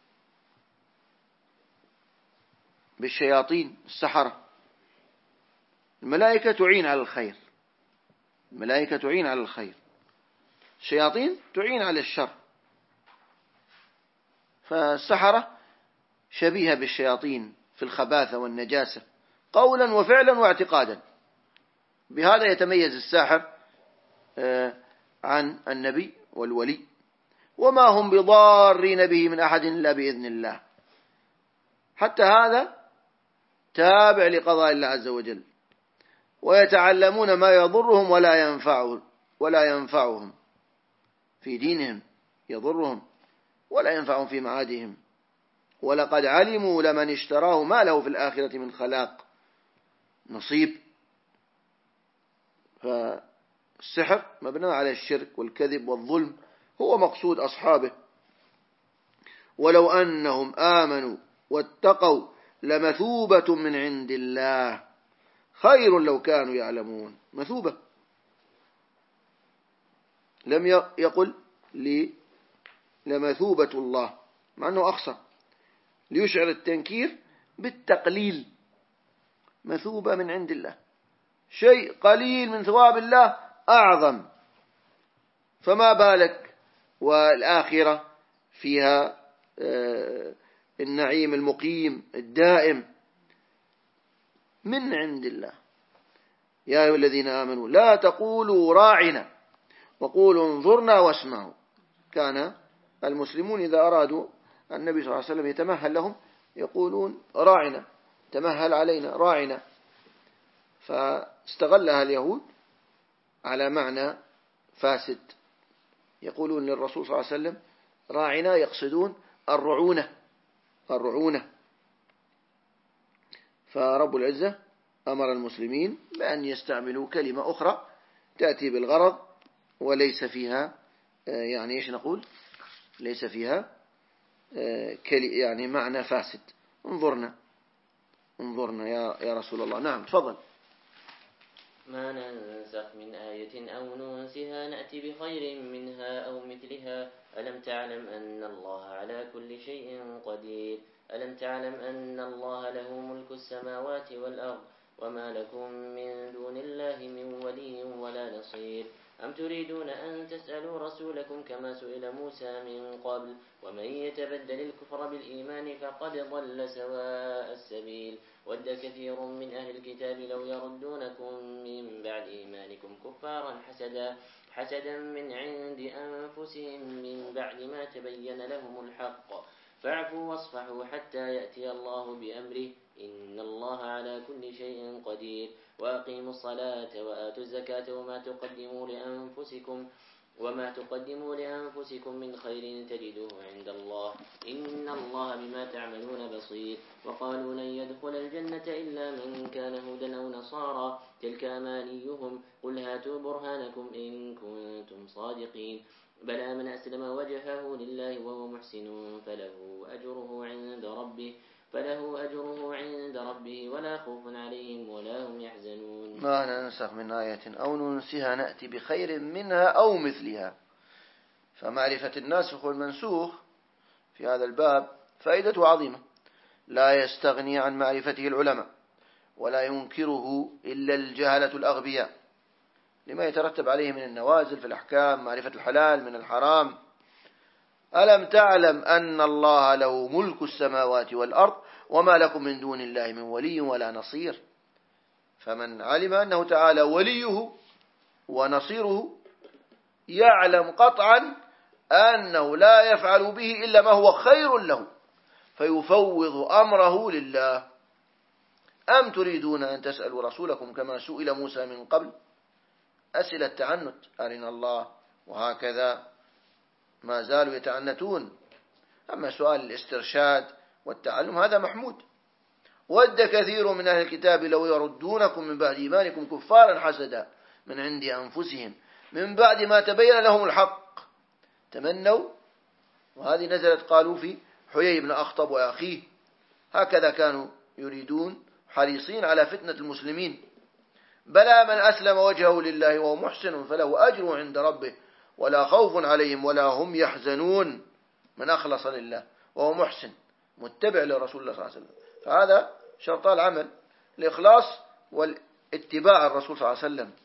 بالشياطين السحرة. الملائكة تعين على الخير، الملائكة تعين على الخير، الشياطين تعين على الشر، فالسحرة شبيهة بالشياطين في الخباثة والنجاسة قولا وفعلا واعتقادا. بهذا يتميز الساحر عن النبي والولي. وما هم بضارين به من أحد إلا بإذن الله، حتى هذا تابع لقضاء الله عز وجل. ويتعلمون ما يضرهم ولا ينفعهم ولا ينفعهم في دينهم، يضرهم ولا ينفعهم في معادهم. ولقد علموا لمن اشتراه ما له في الآخرة من خلاق، نصيب. فالسحر مبنى على الشرك والكذب والظلم، هو مقصود أصحابه. ولو أنهم آمنوا واتقوا لمثوبة من عند الله خير لو كانوا يعلمون. مثوبة، لم يقل لي لمثوبة الله مع أنه أخصر ليشعر التنكير بالتقليل. مثوبة من عند الله، شيء قليل من ثواب الله أعظم، فما بالك والآخرة فيها النعيم المقيم الدائم من عند الله. يا أيها الذين آمنوا لا تقولوا راعنا وقولوا انظرنا واسمعوا. كان المسلمون إذا أرادوا النبي صلى الله عليه وسلم يتمهل لهم يقولون راعنا، تمهل علينا، راعنا. فاستغلها اليهود على معنى فاسد، يقولون للرسول صلى الله عليه وسلم راعنا، يقصدون الرعونة الرعونة. فرب العزة أمر المسلمين بأن يستعملوا كلمة أخرى تأتي بالغرض وليس فيها يعني إيش نقول ليس فيها يعني معنى فاسد. انظرنا انظرنا يا يا رسول الله. نعم تفضل. ما ننسخ من آية أو ننسها نأتي بخير منها أو مثلها ألم تعلم أن الله على كل شيء قدير ألم تعلم أن الله له ملك السماوات والأرض وما لكم من دون الله من ولي ولا نصير أم تريدون أن تسألوا رسولكم كما سئل موسى من قبل ومن يتبدل الكفر بالإيمان فقد ضل سواء السبيل ود كثير من أهل الكتاب لو يردونكم من بعد إيمانكم كفارا حسدا حسدا من عند أنفسهم من بعد ما تبين لهم الحق فاعفوا واصفحوا حتى يأتي الله بأمره إن الله على كل شيء قدير وأقيموا الصلاة وآتوا الزكاة وما تقدموا لأنفسكم وما تقدموا لأنفسكم من خير تجدوه عند الله إن الله بما تعملون بصير وقالوا لن يدخل الجنة إلا من كان هودا أو نصارى تلك أمانيهم قل هاتوا برهانكم إن كنتم صادقين بلى من أسلم وجهه لله وهو محسن فله أجره عند ربه فله أجره عند ربه ولا خوف عليهم ولا هم يحزنون. ما ننسخ من آية أو ننسها نأتي بخير منها أو مثلها. فمعرفة الناسخ والمنسوخ في هذا الباب فائدته عظيمة، لا يستغني عن معرفته العلماء ولا ينكره إلا الجهلة الأغبياء، لما يترتب عليه من النوازل في الأحكام، معرفة الحلال من الحرام. ألم تعلم أن الله له ملك السماوات والأرض وما لكم من دون الله من ولي ولا نصير. فمن علم أنه تعالى وليه ونصيره يعلم قطعا أنه لا يفعل به إلا ما هو خير له، فيفوض أمره لله. أم تريدون أن تسألوا رسولكم كما سئل موسى من قبل؟ أسئلة التعنت، أرنا الله، وهكذا ما زالوا يتعنتون. أما سؤال الاسترشاد والتعلم هذا محمود. ود كثير من أهل الكتاب لو يردونكم من بعد إيمانكم كفارا حسدا من عند أنفسهم من بعد ما تبين لهم الحق تمنوا. وهذه نزلت قالوا في حيي بن أخطب وأخيه، هكذا كانوا يريدون حريصين على فتنة المسلمين. بلى من أسلم وجهه لله وهو محسن فله أجر عند ربه ولا خوف عليهم ولا هم يحزنون. من أخلص لله وهو محسن متبع لرسول الله صلى الله عليه وسلم، فهذا شرط العمل، الإخلاص والاتباع الرسول صلى الله عليه وسلم.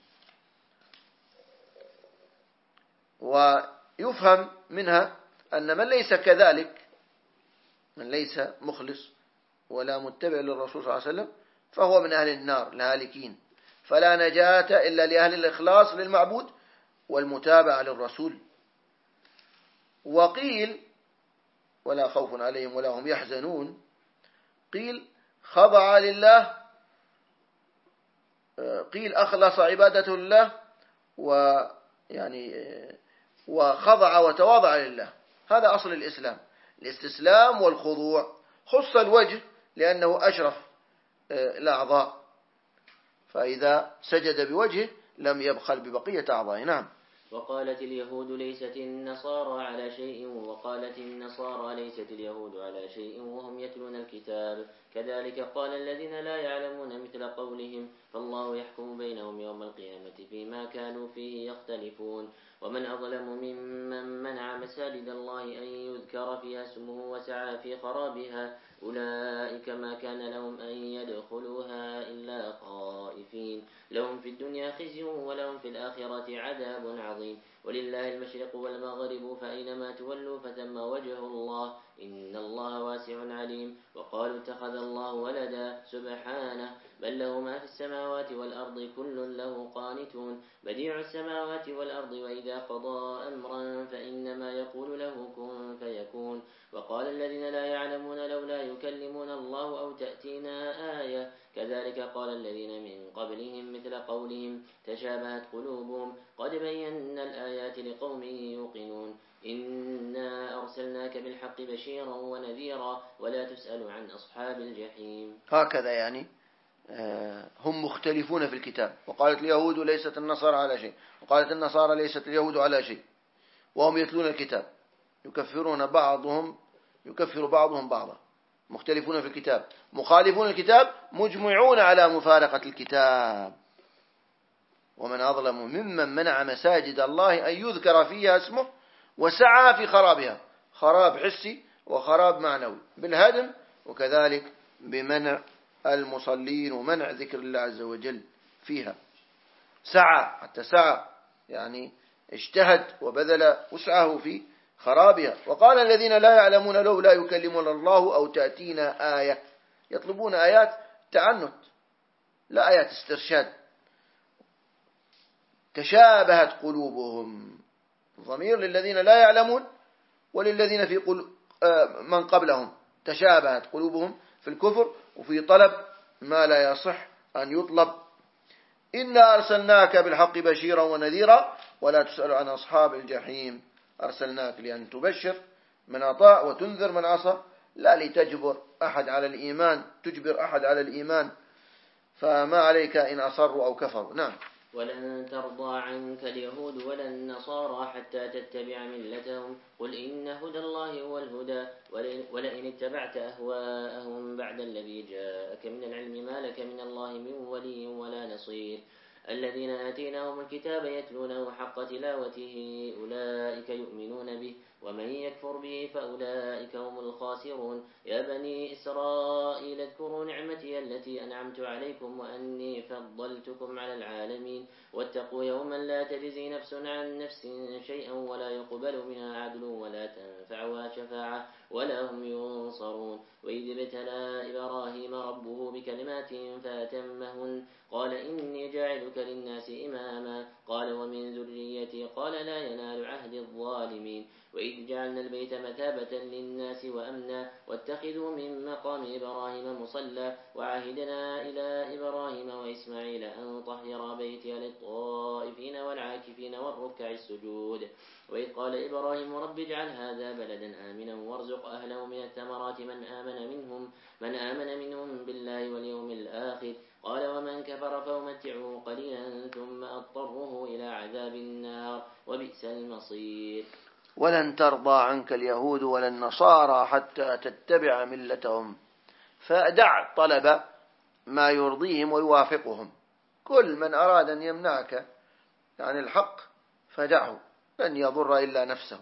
ويفهم منها أن من ليس كذلك، من ليس مخلص ولا متبع للرسول صلى الله عليه وسلم، فهو من أهل النار الهالكين، فلا نجاة إلا لأهل الإخلاص للمعبود والمتابعة للرسول. وقيل ولا خوف عليهم ولا هم يحزنون، قيل خضع لله، قيل أخلص عبادته لله، ويعني وخضع وتواضع لله. هذا أصل الإسلام، الاستسلام والخضوع. خص الوجه لأنه أشرف الأعضاء، فإذا سجد بوجهه لم يبخل ببقية أعضائه. نعم. وقالت اليهود ليست النصارى على شيء وقالت النصارى ليست اليهود على شيء وهم يتلون الكتاب كذلك قال الذين لا يعلمون مثل قولهم فالله يحكم بينهم يوم القيامة فيما كانوا فيه يختلفون. ومن أظلم ممن منع مساجد الله أن يذكر فيها اسمه وسعى في خرابها أولئك ما كان لهم أن يدخلوها إلا خائفين لهم في الدنيا خزي ولهم في الآخرة عذاب عظيم. ولله المشرق والمغرب فأينما تولوا فثم وجه الله إن الله واسع عليم. وقالوا اتخذ الله ولدا سبحانه بل له ما في السماوات والأرض كل له قانتون بديع السماوات والأرض وإذا قضى أمرا فإنما يقول له كن فيكون. وقال الذين لا يعلمون لولا يكلمون الله أو تأتينا آية كذلك قال الذين من قبلهم مثل قولهم تشابهت قلوبهم قد بينا الآيات لقوم يوقنون. إنا أرسلناك بالحق بشيرا ونذيرا ولا تسأل عن أصحاب الجحيم. هكذا يعني هم مختلفون في الكتاب. وقالت اليهود ليست النصارى على شيء وقالت النصارى ليست اليهود على شيء وهم يتلون الكتاب يكفرون بعضهم يكفر بعضهم بعضا. مختلفون في الكتاب، مخالفون الكتاب، مجمعون على مفارقة الكتاب. ومن أظلم ممن منع مساجد الله أن يذكر فيها اسمه وسعى في خرابها، خراب حسي وخراب معنوي بالهدم، وكذلك بمنع المصلين ومنع ذكر الله عز وجل فيها. سعى، حتى سعى يعني اجتهد وبذل وسعه في خرابها. وقال الذين لا يعلمون لولا يكلمون الله أو تأتينا آية، يطلبون آيات تعنت لا آيات استرشاد. تشابهت قلوبهم، ضمير للذين لا يعلمون وللذين في قلوب من قبلهم. تشابهت قلوبهم في الكفر وفي طلب ما لا يصح أن يطلب. إنا أرسلناك بالحق بشيرا ونذيرا ولا تسأل عن أصحاب الجحيم. أرسلناك لأن تبشر من أطاع وتنذر من عصى، لا لتجبر أحد على الإيمان، تجبر أحد على الإيمان، فما عليك إن أصروا أو كفروا. نعم. ولن ترضى عنك اليهود ولا النصارى حتى تتبع ملتهم قل إن هدى الله هو الهدى ولئن اتبعت أهواءهم بعد الذي جاءك من العلم ما لك من الله من ولي ولا نصير الذين آتيناهم الكتاب يتلونه حق تلاوته أولئك يؤمنون به ومن يكفر به فأولئك هم الخاسرون يا بني إسرائيل اذكروا نعمتي التي أنعمت عليكم وأني فضلتكم على العالمين واتقوا يوما لا تجزي نفس عن نفس شيئا ولا يقبل منها عدل ولا تنفعها شفاعة ولا هم ينصرون وإذ ابتلى إبراهيم ربه بكلمات فأتمهن قال إني جاعلك للناس إماما قال ومن ذريتي قال لا ينال عهد الظالمين وإذ جعلنا البيت مثابة للناس وأمنا واتخذوا من مقام إبراهيم مصلى وعهدنا إلى إبراهيم وإسماعيل أن طهر بيتي للطائفين والعاكفين والركع السجود وإذ قال إبراهيم رب اجعل هذا بلدا آمنا وارزق أهله من الثمرات من آمن منهم من آمن منهم بالله واليوم الآخر قال ومن كفر فأمتعه قليلا ثم أضطره إلى عذاب النار وبئس المصير ولن ترضى عنك اليهود ولا النصارى حتى تتبع ملتهم فدع طلب ما يرضيهم ويوافقهم كل من أراد أن يمنعك عن الحق فدعه لن يضر إلا نفسه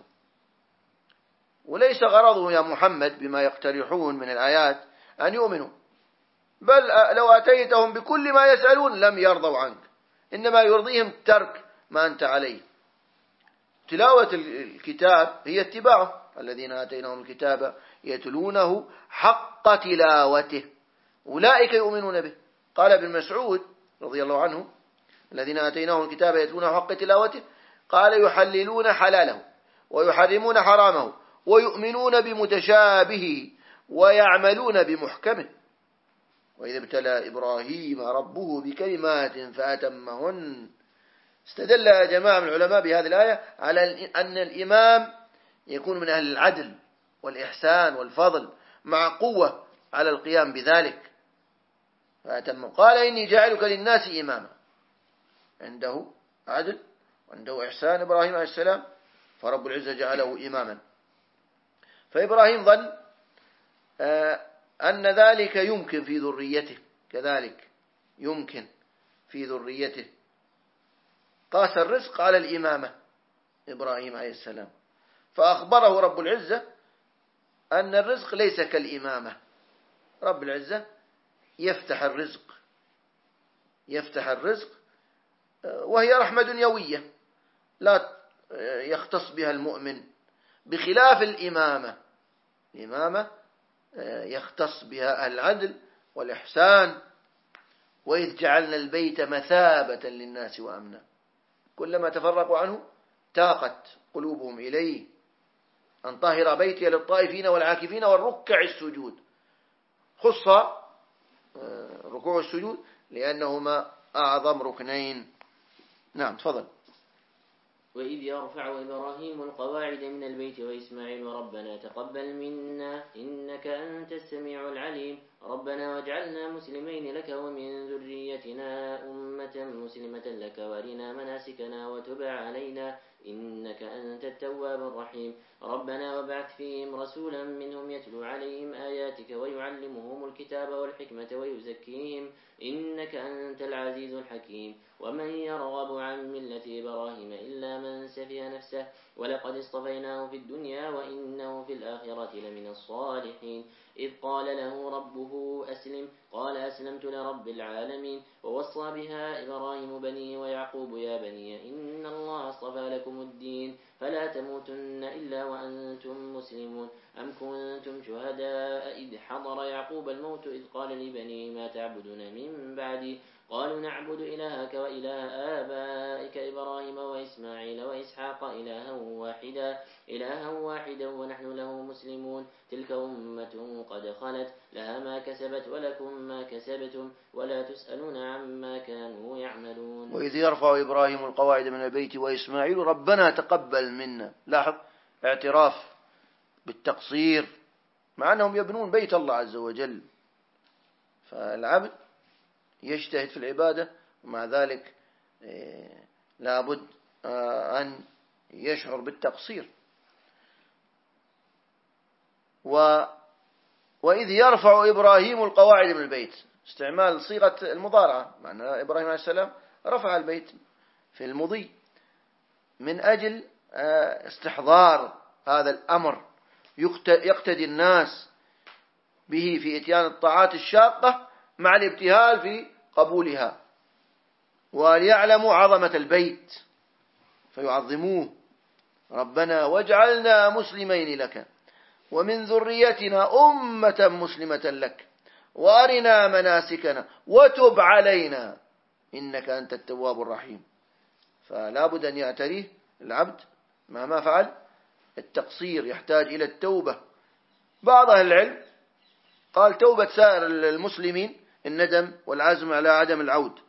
وليس غرضه يا محمد بما يقترحون من الآيات أن يؤمنوا بل لو أتيتهم بكل ما يسألون لم يرضوا عنك إنما يرضيهم ترك ما أنت عليه تلاوة الكتاب هي اتباعه الذين آتيناهم الكتاب يتلونه حق تلاوته أولئك يؤمنون به قال ابن مسعود رضي الله عنه الذين آتيناهم الكتاب يتلونه حق تلاوته قال يحللون حلاله ويحرمون حرامه ويؤمنون بمتشابهه ويعملون بمحكمه وإذا ابتلى إبراهيم ربه بكلمات فأتمهن استدل يا جماعة من العلماء بهذه الآية على أن الإمام يكون من أهل العدل والإحسان والفضل مع قوة على القيام بذلك فأتم قال إني جاعلك للناس إماما عنده عدل وعنده إحسان إبراهيم عليه السلام فرب العزة جعله إماما فإبراهيم ظن أن ذلك يمكن في ذريته كذلك يمكن في ذريته قاس الرزق على الإمامة إبراهيم عليه السلام فأخبره رب العزة أن الرزق ليس كالإمامة رب العزة يفتح الرزق يفتح الرزق وهي رحمة دنيوية لا يختص بها المؤمن بخلاف الإمامة الإمامة يختص بها العدل والإحسان وإذ جعلنا البيت مثابة للناس وأمنا كلما تفرقوا عنه تاقت قلوبهم إليه أن طهر بيتي للطائفين والعاكفين والركع السجود خص ركوع السجود لأنهما أعظم ركنين نعم تفضل وإذ يرفع إبراهيم القواعد من البيت وإسماعيل ربنا تقبل منا إنك أنت السميع العليم ربنا واجعلنا مسلمين لك ومن ذريتنا أمة مسلمة لك وارنا مناسكنا وتب علينا إنك أنت التواب الرحيم ربنا وابعث فيهم رسولا منهم يتلو عليهم آياتك ويعلمهم الكتاب والحكمة ويزكيهم إنك أنت العزيز الحكيم ومن يرغب عن ملة إبراهيم إلا من سفه نفسه ولقد اصطفيناه في الدنيا وإنه في الآخرة لمن الصالحين إذ قال له ربه أسلم قال أسلمت لرب العالمين ووصى بها إبراهيم بنيه ويعقوب يا بني إن الله اصطفى لكم الدين فلا تموتن إلا وأنتم مسلمون أم كنتم شهداء إذ حضر يعقوب الموت إذ قال لبنيه ما تعبدون من بعدي قالوا نعبد إلهك وإله آبائك إبراهيم وإسماعيل وإسحاق إلها واحدا إلها واحدا ونحن له مسلمون تلك أمة قد خلت لها ما كسبت ولكم ما كسبتم ولا تسألون عما كانوا يعملون وإذ يرفع إبراهيم القواعد من البيت وإسماعيل ربنا تقبل منا لاحظ اعتراف بالتقصير مع أنهم يبنون بيت الله عز وجل فالعبد يجتهد في العبادة ومع ذلك لابد أن يشعر بالتقصير. و وإذ يرفع إبراهيم القواعد من البيت، استعمال صيغة المضارعة، معنى إبراهيم عليه السلام رفع البيت في المضي من أجل استحضار هذا الأمر يقتدي الناس به في إتيان الطاعات الشاقة مع الابتهال في قبولها، وليعلموا عظمة البيت فيعظموه. ربنا واجعلنا مسلمين لك ومن ذريتنا أمة مسلمة لك وأرنا مناسكنا وتب علينا إنك أنت التواب الرحيم. فلا بد أن يعتريه العبد مهما فعل التقصير، يحتاج إلى التوبة. بعض أهل العلم قال توبة سائر المسلمين الندم والعزم على عدم العود،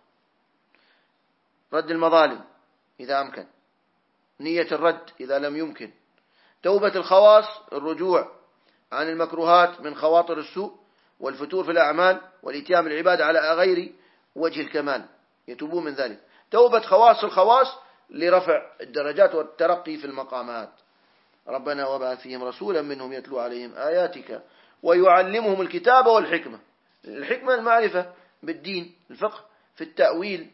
رد المظالم إذا أمكن، نية الرد إذا لم يمكن، توبة الخواص الرجوع عن المكروهات من خواطر السوء والفتور في الأعمال والإتيان بالعبادة على غير وجه الكمال، يتوبون من ذلك. توبة خواص الخواص لرفع الدرجات والترقي في المقامات. ربنا وابعث فيهم رسولا منهم يتلو عليهم آياتك ويعلمهم الكتاب والحكمة. الحكمة المعرفة بالدين، الفقه في التأويل،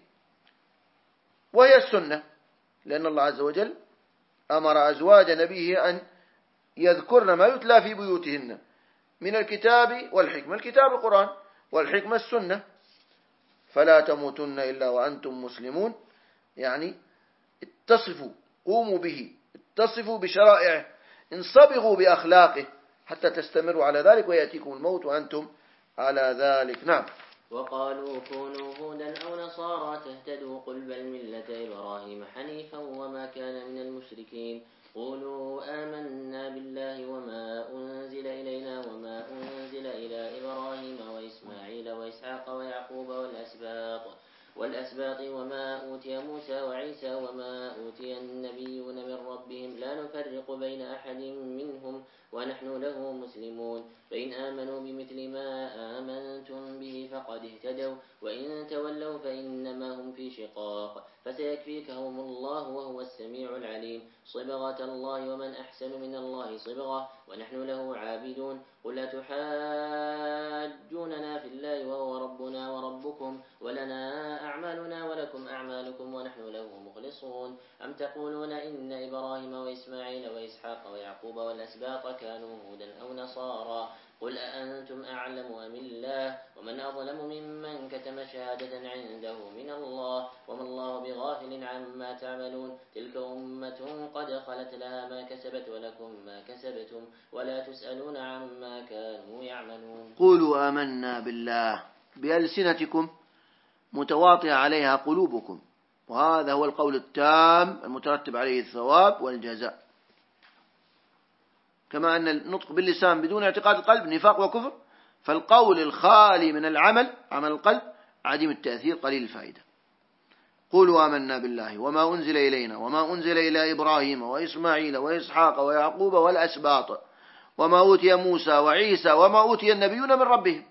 وهي السنة، لأن الله عز وجل أمر أزواج نبيه أن يذكرن ما يتلى في بيوتهن من الكتاب والحكمة. الكتاب القرآن والحكمة السنة. فلا تموتن إلا وأنتم مسلمون، يعني اتصفوا، قوموا به، اتصفوا بشرائعه، انصبغوا بأخلاقه حتى تستمروا على ذلك ويأتيكم الموت وأنتم على ذلك. نعم. وقالوا كونوا هودا أو نصارى تهتدوا قل بل ملة إبراهيم حنيفا وما كان من المشركين. قولوا آمنا بالله وما أنزل إلينا وما أنزل إلى إبراهيم وإسماعيل وإسحاق ويعقوب والأسباط والأسباط وما أوتي موسى وعيسى وما أوتي النبيون من ربهم لا نفرق بين أحد منهم ونحن له مسلمون. فإن آمنوا بمثل ما آمنتم به فقد اهتدوا وإن تولوا فإنما هم في شقاق فسيكفيكهم الله وهو السميع العليم. صبغة الله ومن أحسن من الله صبغة ونحن له عابدون. قل أتحاجوننا في الله وهو ربنا وربكم ولنا أعمالنا ولكم أعمالكم ونحن له مخلصون. أم تقولون إن إبراهيم وإسماعيل وإسحاق ويعقوب والأسباط كانوا هودا أو نصارى قل أأنتم أعلم أم الله ومن أظلم ممن كتم شهادة عنده من الله وما الله بغافل عما تعملون. تلك أمة قد خلت لها ما كسبت ولكم ما كسبتم ولا تسألون عما كانوا يعملون. قولوا آمنا بالله بألسنتكم متواطئة عليها قلوبكم، وهذا هو القول التام المترتب عليه الثواب والجزاء. كما أن النطق باللسان بدون اعتقاد القلب نفاق وكفر، فالقول الخالي من العمل عمل القلب عديم التأثير قليل الفائدة. قولوا آمنا بالله وما أنزل إلينا وما أنزل إلى إبراهيم وإسماعيل وإسحاق ويعقوب والأسباط وما أوتي موسى وعيسى وما أوتي النبيون من ربهم.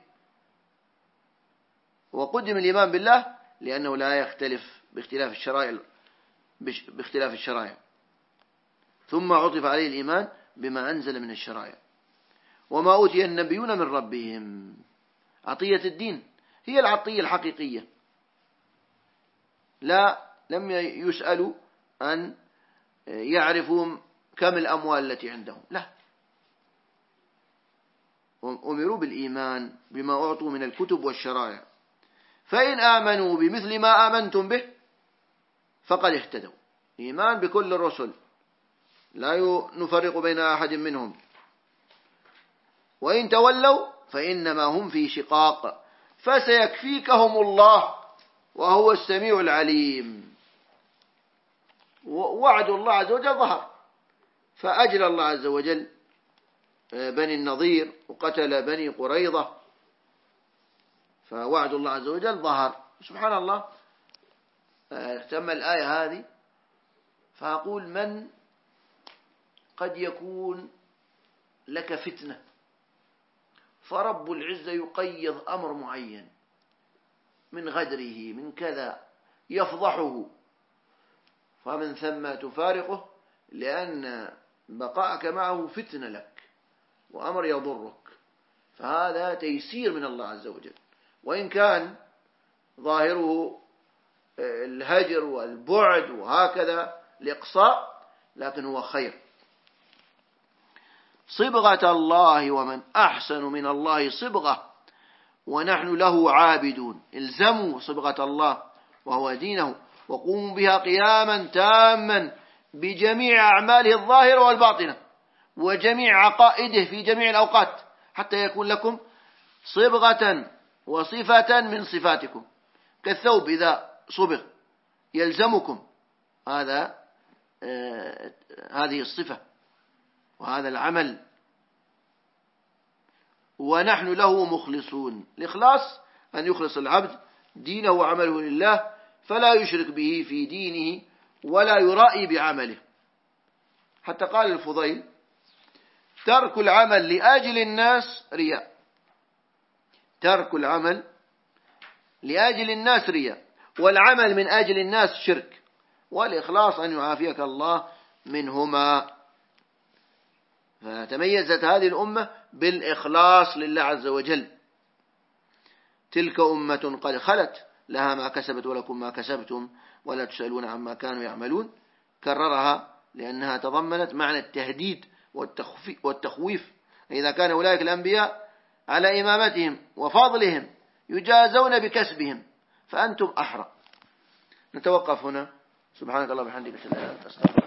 وقدم الإيمان بالله لأنه لا يختلف باختلاف الشرائع باختلاف الشرائع ثم عطف عليه الإيمان بما أنزل من الشرائع. وما أوتي النبيون من ربهم، عطية الدين هي العطية الحقيقية، لا لم يسألوا أن يعرفوا كم الأموال التي عندهم، لا، أمروا بالإيمان بما أعطوا من الكتب والشرائع. فإن آمنوا بمثل ما آمنتم به فقد اهتدوا، إيمان بكل الرسل لا نفرق بين أحد منهم. وإن تولوا فإنما هم في شقاق فسيكفيكهم الله وهو السميع العليم. وعد الله عز وجل ظهر، فأجل الله عز وجل بني النضير وقتل بني قريظة، فوعد الله عز وجل ظهر. سبحان الله، تم الآية هذه فأقول من قد يكون لك فتنة فرب العزة يقيض أمر معين من غدره من كذا يفضحه، فمن ثم تفارقه، لأن بقاءك معه فتنة لك وأمر يضرك، فهذا تيسير من الله عز وجل، وإن كان ظاهره الهجر والبعد وهكذا الإقصاء، لكن هو خير. صبغة الله، ومن أحسن من الله صبغة ونحن له عابدون. الزموا صبغة الله وهو دينه، وقوموا بها قياما تاما بجميع أعماله الظاهرة والباطنة وجميع عقائده في جميع الأوقات، حتى يكون لكم صبغة وصفة من صفاتكم، كالثوب إذا صبغ يلزمكم هذا آه هذه الصفة وهذا العمل. ونحن له مخلصون. الإخلاص أن يخلص العبد دينه وعمله لله، فلا يشرك به في دينه ولا يرائي بعمله. حتى قال الفضيل: ترك العمل لأجل الناس رياء، ترك العمل لأجل الناس رياء، والعمل من أجل الناس شرك، والإخلاص أن يعافيك الله منهما. فتميزت هذه الأمة بالإخلاص لله عز وجل. تلك أمة قد خلت لها ما كسبت ولكم ما كسبتم ولا تسألون عما كانوا يعملون. كررها لأنها تضمنت معنى التهديد والتخويف. إذا كان أولئك الأنبياء على إمامتهم وفضلهم يجازون بكسبهم، فأنتم أحرى. نتوقف هنا. سبحانك اللهم وبحمدك، أشهد أن لا إله إلا أنت، أستغفرك.